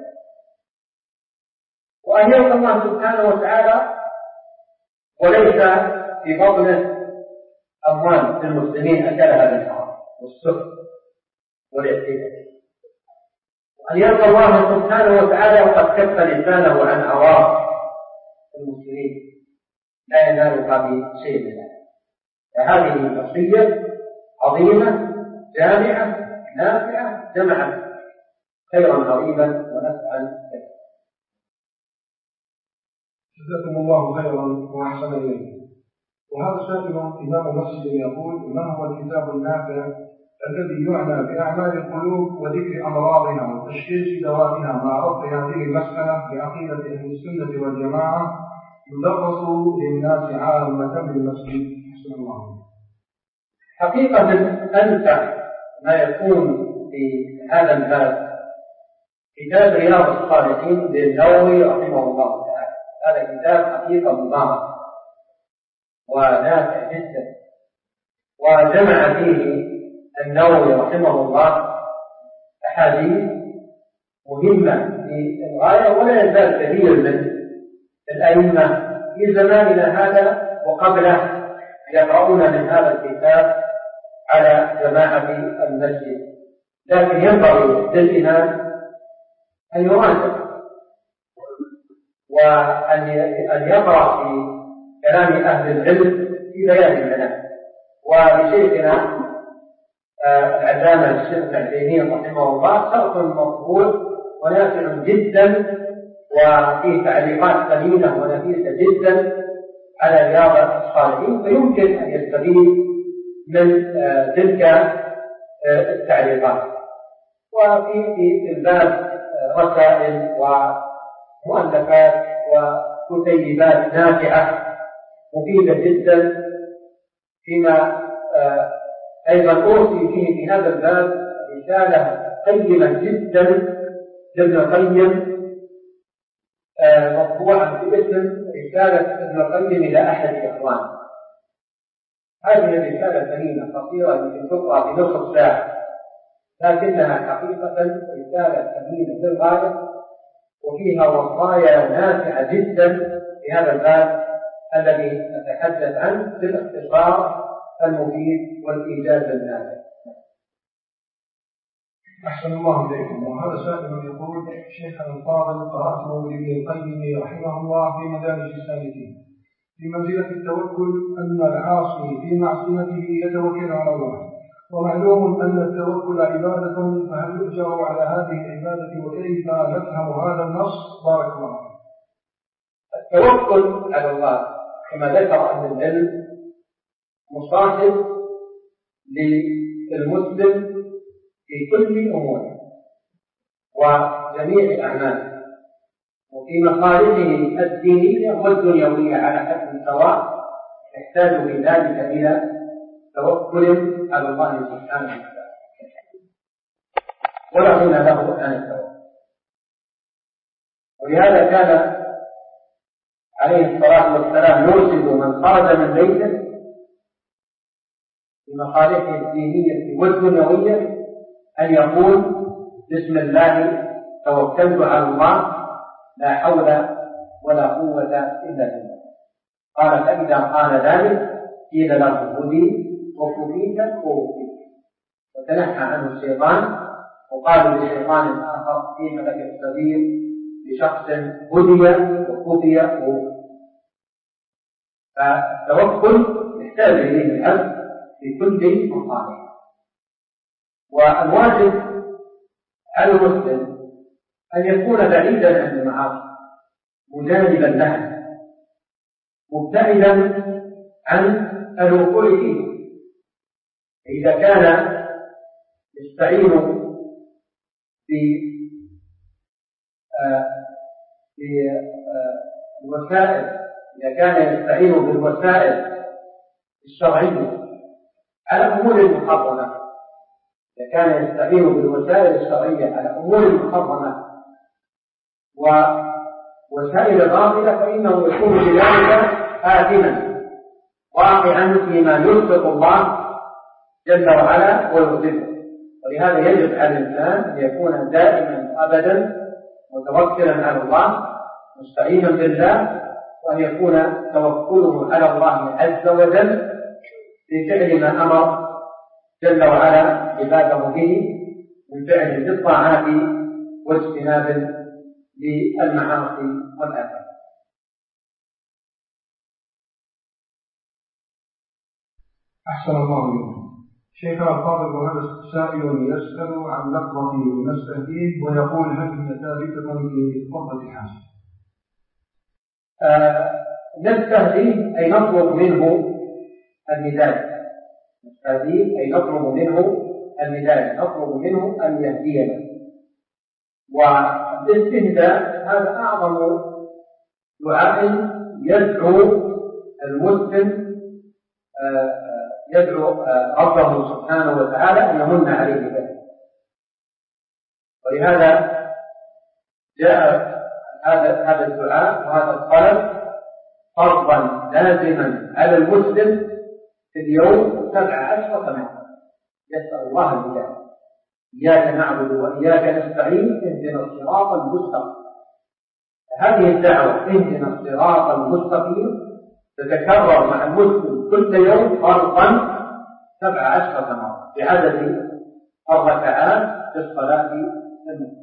وأن يلقى الله سبحانه وتعالى وليس في بطنه أموال المسلمين أكلها بالحرام والسفك والاعتداء، وأن يلقى الله سبحانه وتعالى وقد كف لسانه عن أعراض المسلمين لا ينالها بشيء من ذلك. فهذه وصية عظيمة جامعة نافعة جمعت خيرا عظيما ونفعا كثيرا. جزاكم الله خيرا وأحسن إليكم. وهذا سائل إمام مسجد يقول: ما هو الكتاب النافع الذي يعنى بأعمال القلوب وذكر أمراضها وتشخيص دوائها مع ربط هذه المسألة بعقيدة أهل السنة والجماعة يدرس للناس عامة بالمسجد؟ بسم الله. حقيقة أنفع ما يكون في هذا الباب كتاب رياض الصالحين للنووي رحمه الله تعالى. هذا كتاب حقيقة مبارك ونافع جدا، وجمع فيه النووي رحمه الله أحاديث مهمة في الغاية، ولا يزال كثير من الأئمة في زماننا هذا وقبله يقرؤون من هذا الكتاب على جماعة المسجد، لكن ينبغي للإمام أن يراجع وأن يقرأ في كلام أهل العلم في بيان المنام. ولشيخنا العلامة الشيخ ابن عثيمين رحمه الله شرح مقبول ونافع جدا، وفيه تعليقات ثمينة ونفيسة جدا على رياض الصالحين، فيمكن أن يستفيد من تلك التعليقات. وفي الباب رسائل ومؤلفات وكتيبات نافعة مفيدة جدا، فيما أيضا أوصي فيه في هذا الباب رسالة قيمة جدا لابن القيم مطبوعة باسم رسالة ابن القيم إلى أحد إخوانه. هذه الرسالة ثمينة قصيرة يمكن تقرأ في نصف ساعة، لكنها حقيقة رسالة ثمينة للغاية، وفيها وصايا نافعة جدا في هذا الباب الذي نتحدث عنه بالاختصار المفيد والإيجاز النافع. أحسن الله إليكم. وهذا سائل يقول: شيخنا الفاضل، قرأته لابن القيم رحمه الله في مدارج السالكين في منزلة التوكل أن العاصي في معصيته يتوكل على الله، ومعلوم أن التوكل عبادة، فهل يؤجر على هذه العبادة وكيف نفهم هذا النص؟ بارك الله. التوكل على الله كما ذكر أهل العلم مصاحب للمسلم في كل أموره وجميع أعماله، وفي مصالحه الدينية والدنيوية على حد سواء، يحتاج في ذلك إلى توكل على الله سبحانه وتعالى، ولا غنى له عن التوكل. ولهذا كان عليه الصلاة والسلام يرشد من خرج من بيته في مصالحه الدينية والدنيوية أن يقول: بسم الله توكلت على الله، لا حول ولا قوة إلا بالله. قال: فإذا قال ذلك قيل له: هدي وكفيت ووفيت. وتنحى عنه الشيطان، وقالوا لشيطان آخر كيف لك السبيل بشخص هدي وكفي ووفي. فالتوكل يحتاج إليه العبد في كل مصالح، والواجب على المسلم أن يكون بعيدا عن المعاصي، مجانبا لها، مبتعدا عن الوقوع فيه. إذا كان يستعين بالوسائل، إذا كان يستعين بالوسائل الشرعية على أمور محرمة، إذا كان يستعين بالوسائل الشرعية على أمور محرمة ووسائل باطلة، فإنه يكون بذلك آثما واقعا فيما يسخط الله جل وعلا ويغضبه. ولهذا يجب على الإنسان أن يكون دائما أبدا متوكلا على الله مستعينا بالله، وأن يكون توكله على الله عز وجل في فعل ما أمر جل وعلا عباده به من فعل بالطاعات واجتناب للمعاصي والآثام. أحسن الله إليكم. شيخنا الفاضل، وهذا سائل يسأل عن لفظة نستهديه ويقول: هل هي ثابتة في لفظة الحاجة؟ نستهديه أي نطلب منه المداد. نستهديه أي نطلب منه المداد، نطلب منه أن يهدينا. والاستهداء هذا أعظم دعاء يدعو المسلم يدعو ربه سبحانه وتعالى أن يمن عليه به. ولهذا جاء هذا الدعاء وهذا الطلب فرضا لازما على المسلم في اليوم 17 مرة، يسأل الله الهداية. إياك نعبد وإياك نستعين اهدنا الصراط المستقيم. هذه الدعوة اهدنا الصراط المستقيم تتكرر مع المسلم كل يوم فرضا 17 مرة بعدد الركعات في الصلاة المسلمة.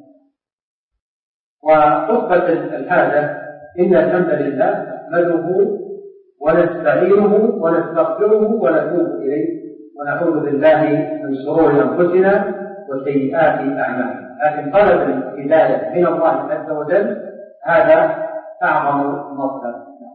وخطبة الحاجة إن الحمد لله نحمده ونستعينه ونستغفره ونتوب إليه ونعوذ بالله من شرور أنفسنا وسيئات أعمالنا. لكن طلب الهداية من الله عز وجل هذا أعظم مطلب.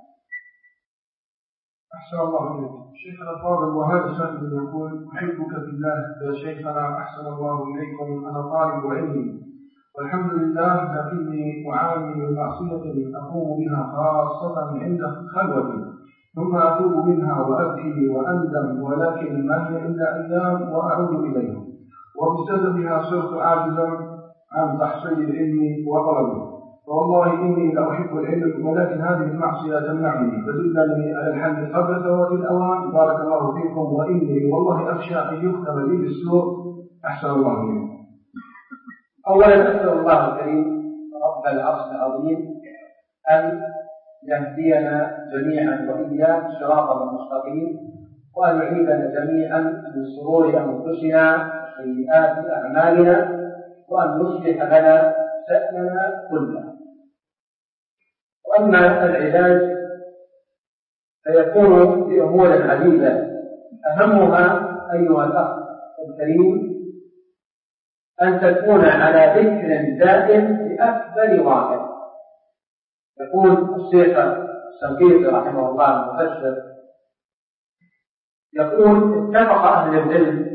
أحسن الله إليك شيخنا الفاضل. وهذا سائل يقول: أحبك في الله يا شيخنا، أحسن الله إليكم، أنا طالب علم والحمد لله، لكني أعاني من معصية أقوم بها خاصة عند خلوتي، ثم أتوب منها وأبكي وأندم، ولكن ما هي إلا أيام وأعود إليها، وبسببها صرت عاجزا عن تحصيل العلم وطلبه، فوالله إني لأحب العلم، ولكن هذه المعصية تمنعني، فدلني على الحل قبل فوات الأوان، بارك الله فيكم، وإني والله أخشى أن يختم لي بالسوء، أحسن الله إليكم. أولا أسأل الله الكريم رب العرش العظيم أن يهدينا جميعا وإياه صراطا مستقيم، وأن يعيذنا جميعا من شرور أنفسنا وسيئات أعمالنا، وأن يصلح لنا شأننا كله. وأما العلاج فيكون بأمور عديدة، أهمها أيها الأخ الكريم أن تكون على ذكر دائم بأكبر واحد. يقول الشيخ الشنقيطي رحمه الله المفسر، يقول: اتفق أهل العلم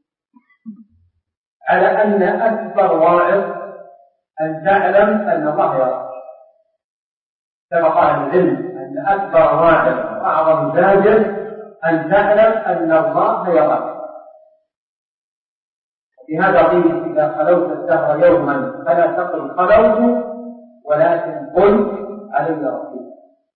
على أن أكبر واعظ أن تعلم أن الله يراك. اتفق أهل العلم أن أكبر واعظ وأعظم زاجر أن تعلم أن الله يراك. في هذا قيل: إذا خلوت الدهر يوما فلا تقل خلوت، ولكن قل علي رقيب.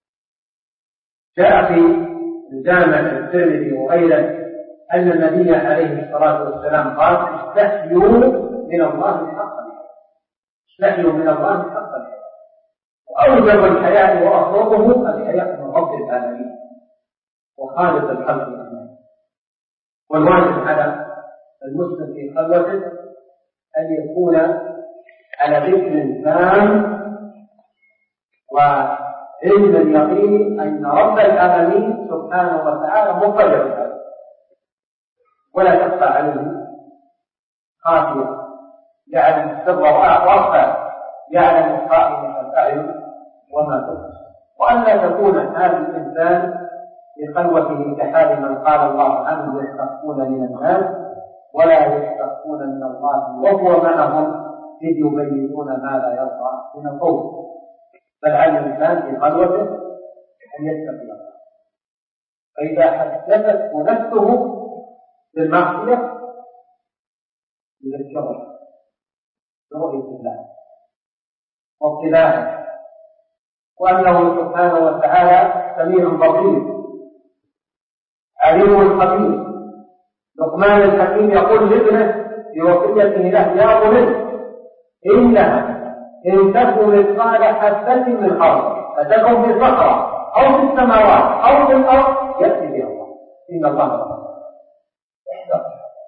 جاء في الجامع الترمذي وغيره أن النبي عليه الصلاة والسلام قال: استحيوا من الله حق الحياء. استحيوا من الله حق الحياء. وأوجب الحياء وأفرضه الحياء من رب العالمين وخالق الخلق أجمعين. والواجب على المسلم في خلوته أن يكون على ذكر تام وعلم اليقين أن رب العالمين سبحانه وتعالى مطلع عليه ولا تخفى عليه خافية، يعلم السر وأخفى، يعلم خائنة الأعين وما تخفى. وأن لا تكون حال الإنسان في خلوته كحال من قال الله عنه: يستخفون من الناس ولا يستخفون من الله وهو معهم إذ يبينون ما لا يرضى من القول. بل على الإنسان في خلوته أن يتقي الله، فإذا حدثته نفسه بالمعصية يذكره برؤية الله واطلاعه، وأنه سبحانه وتعالى سميع بصير عليم خبير. لقمان الحكيم يقول لابنه في وصيته له: يا بني إنها إن تكن مثقال حبة من خردل فتكن في صخرة أو في السماوات أو في الأرض يأتي بها الله، إن الله غفور. احذر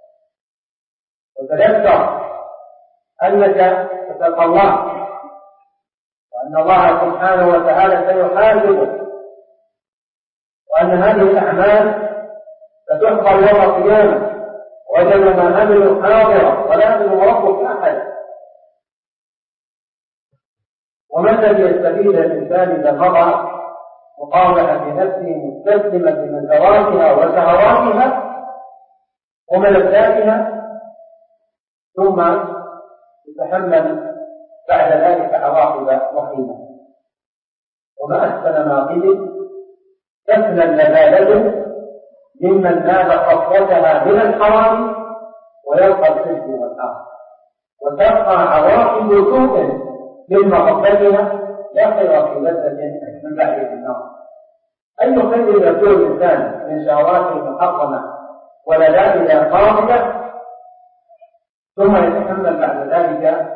وتذكر أنك تتقى الله، وأن الله سبحانه وتعالى سيحاسبك، وأن هذه الأعمال فتحفظ يوم القيامة، وجدوا ما عملوا حاضرا ولا يظلم ربك أحدا. ومتى يستفيد الإنسان إذا مضى مقاومة بنفسه مستسلمة لمساراتها وشهواتها وملذاتها، ثم يتحمل بعد ذلك عواقب وخيمة. وما أحسن ما قيل تفنى اللذاذة ممن نال خطوتها من الحرام ويلقى الخزي والآخر، وتبقى عواقب سوء من محبتها لا خير في لذة من بعد النار. أي خير يكون الإنسان من شهواته المحرمة ولذاتها قابلة ثم يتحمل بعد ذلك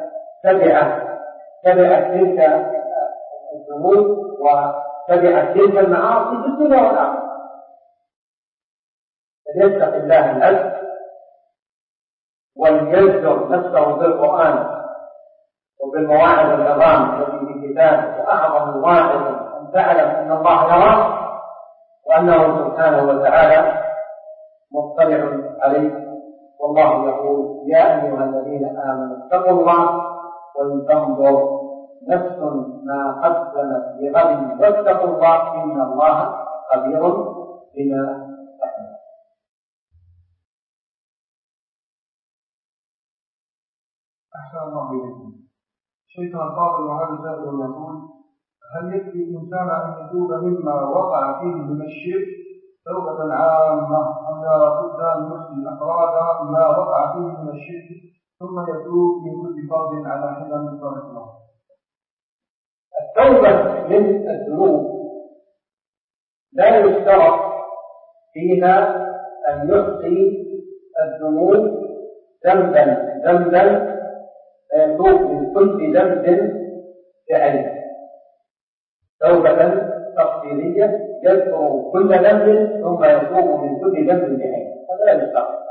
تبعت تلك الذنوب وتبعت تلك المعاصي في الدنيا والآخرة. فليتق الله الأجر وليزجر نفسه بالقرآن وبالمواعظ العظام التي في الكتاب، وأعظم الواعظ أن تعلم أن الله يراك وأنه سبحانه وتعالى مطلع عليك. والله يقول: يا أيها الذين آمنوا اتقوا الله ولتنظر نفس ما قدمت لغد واتقوا الله إن الله خبير بما تعملون. أحسن الله إليكم. شيخنا الفاضل، وهذا سائل يقول: هل يكفي الإنسان أن يتوب مما وقع فيه من الشرك توبة عامة، أم لا بد أن يحصي أفراد ما وقع فيه من الشرك ثم يتوب من كل فرد على حدة من فرد الله؟ التوبة من الذنوب لا يشترط فيها أن يحصي الذنوب ذنبا فيتوب من كل ذنب فعله. توبة تفصيلية يذكر كل ذنب ثم يتوب من كل ذنب فعله، هذا لا يشترط.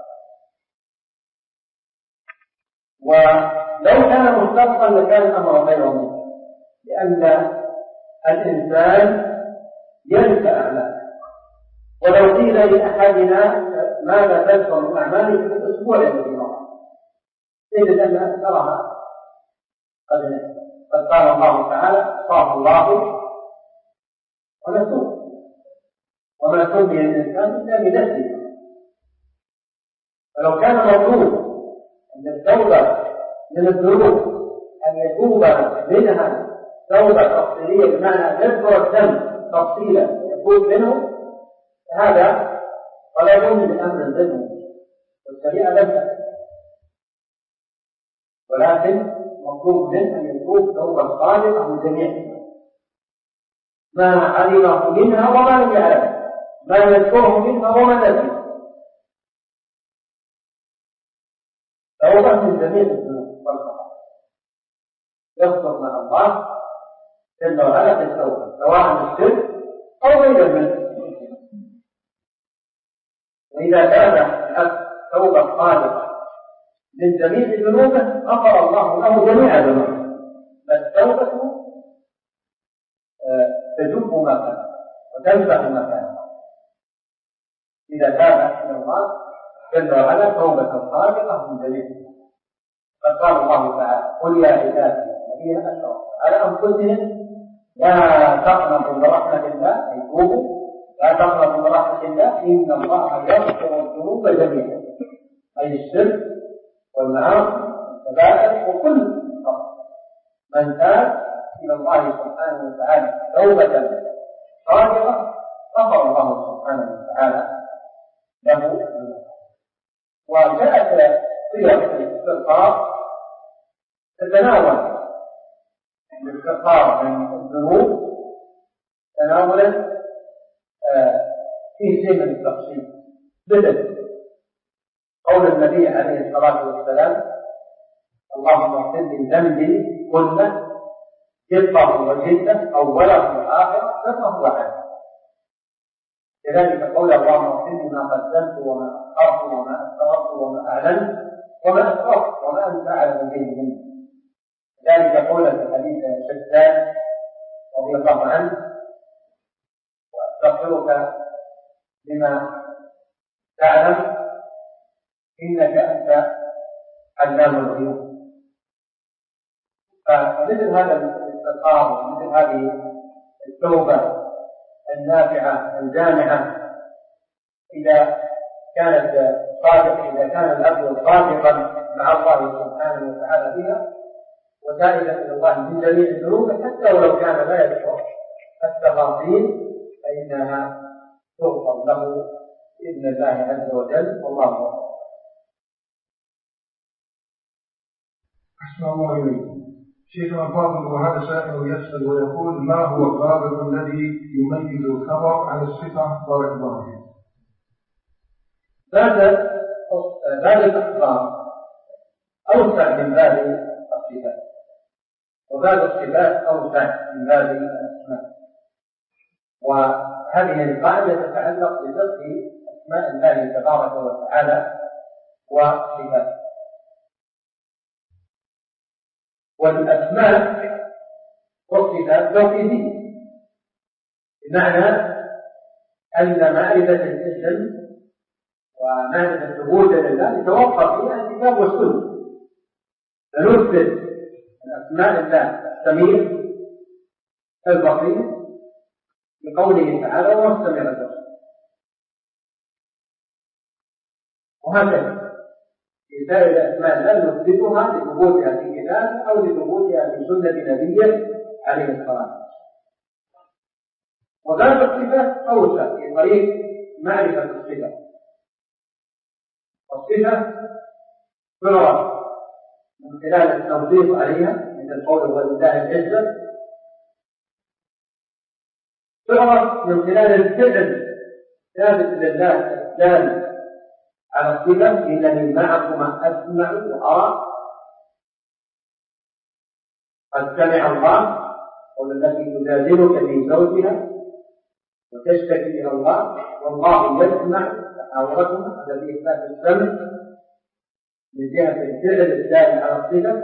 ولو كان مشترطا لكان الأمر غير ممكن، لأن الإنسان ينسى أعماله. ولو قيل لأحدنا ماذا تذكر من أعمالك في الأسبوع الذي مضى، تجد أن أكثرها قد قال الله تعالى: صاف الله ونسوه، وما سمي الإنسان إلا بنفسه. فلو كان مطلوب أن التوبة من الذنوب أن يتوب منها توبة تفصيلية، بمعنى أن يذكر الذنب تفصيلا ويتوب منه، هذا طلب من أمر الذنب والشريعة لم تأتي، ولكن مطلوب منه أن يتوب توبة صادقة من جميع ما علمه منها وما لم يعلم، ما يذكره منها وما نسي، توبة من جميع الذنوب والخطايا، يصدق مع الله جل وعلا في التوبة، سواء الشرك أو غير منه. وإذا كان توبة صادقة من جميع ذنوبه غفر الله له جميع ذنوبه، فالتوبة تجب ما كان وتنفع ما كان إذا تاب إلى الله جل وعلا توبة صادقة من جميع. قد قال الله تعالى: قل يا عبادي الذين أشركوا على أنفسهم لا تقنطوا من رحمة الله، أي توبوا، لا تقنطوا من رحمة الله إن الله يغفر الذنوب جميعا، أي الشرك والمعاصي والكبائر وكل خطأ. من تاب إلى الله سبحانه وتعالى توبة صادقة غفر الله سبحانه وتعالى له. وجاءت صيغ الاستغفار تتناول الاستغفار من الذنوب تناولا فيه شيء من التفصيل، مثل قول النبي عليه الصلاة والسلام: اللهم اغفر لي ذنبي كله دقه وجده أوله وآخره سره وعنه. كذلك قول: اللهم اغفر لي ما قدمت وما أخرت وما أسررت وما أعلنت وما أسررت وما أنت أعلم به مني. كذلك قول في حديث شداد رضي الله عنه: وأستغفرك لما تعلم إنك أنت علام الغيوب. فمثل هذا الاستغفار ومثل هذه التوبة النافعة الجامعة إذا كانت صادقة، إذا كان الأب صادقا مع الله سبحانه وتعالى بها وتائبا إلى الله من جميع الذنوب حتى ولو كان لا يذكر التفاصيل فإنها تغفر له بإذن الله عز وجل. والله أعلم. أحسن الله إليكم. شيخنا الفاضل، وهذا سائل يسأل ويقول: ما هو الضابط الذي يميز الخبر عن الصفة؟ بارك الله فيك. باب الأخبار أوسع من باب الصفات، وباب الصفات أوسع من باب الأسماء، وهذه القاعدة تتعلق بفقه أسماء الله تبارك وتعالى وصفاته. والأسماء والصفات توقيفية، بمعنى أن معرفة الاسم ومعرفة ثبوت لله يتوقف فيها الكتاب والسنة. فنثبت من أسماء الله السميع البصير بقوله تعالى: وهو السميع البصير. وهكذا في سائر الأسماء لا نثبتها لثبوتها في كتاب أو لثبوتها في سنة نبيه عليه الصلاة والسلام. وباب الصفات أوسع في طريق معرفة الصفة. الصفة تعرف من خلال التوصيف عليها مثل القول ولله العزة، تعرف من خلال الفعل ثابت لله الدال على الصفة: إنني معكما أسمع وأرى. قد سمع الله قول التي تجادلك في زوجها وتشتكي إلى الله والله يسمع تحاوركما. هذا في إثبات السمع من جهة الفعل الدال على الصفة.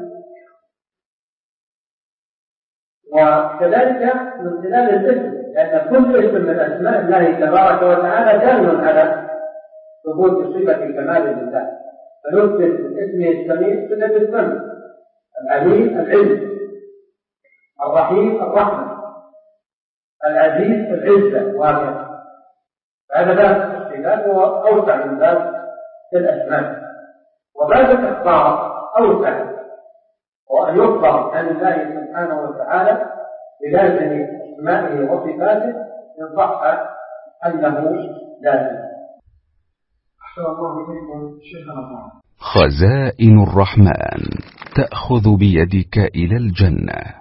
وكذلك من خلال الاسم، لأن كل اسم من أسماء الله تبارك وتعالى دال على ثبوت صفة كمال لله. فنثبت من اسمه السميع صفة السمع، العليم العلم، الرحيم الرحمة، العزيز العزة، وهكذا. هذا باب الصفات هو أوسع من باب الأسماء. وباب الإخبار أوسع، وأن يخبر عن الله سبحانه وتعالى بلازم أسمائه وصفاته إن صح أنه لازم. أحسن الله إليكم. شيخنا خزائن الرحمن تأخذ بيدك إلى الجنة.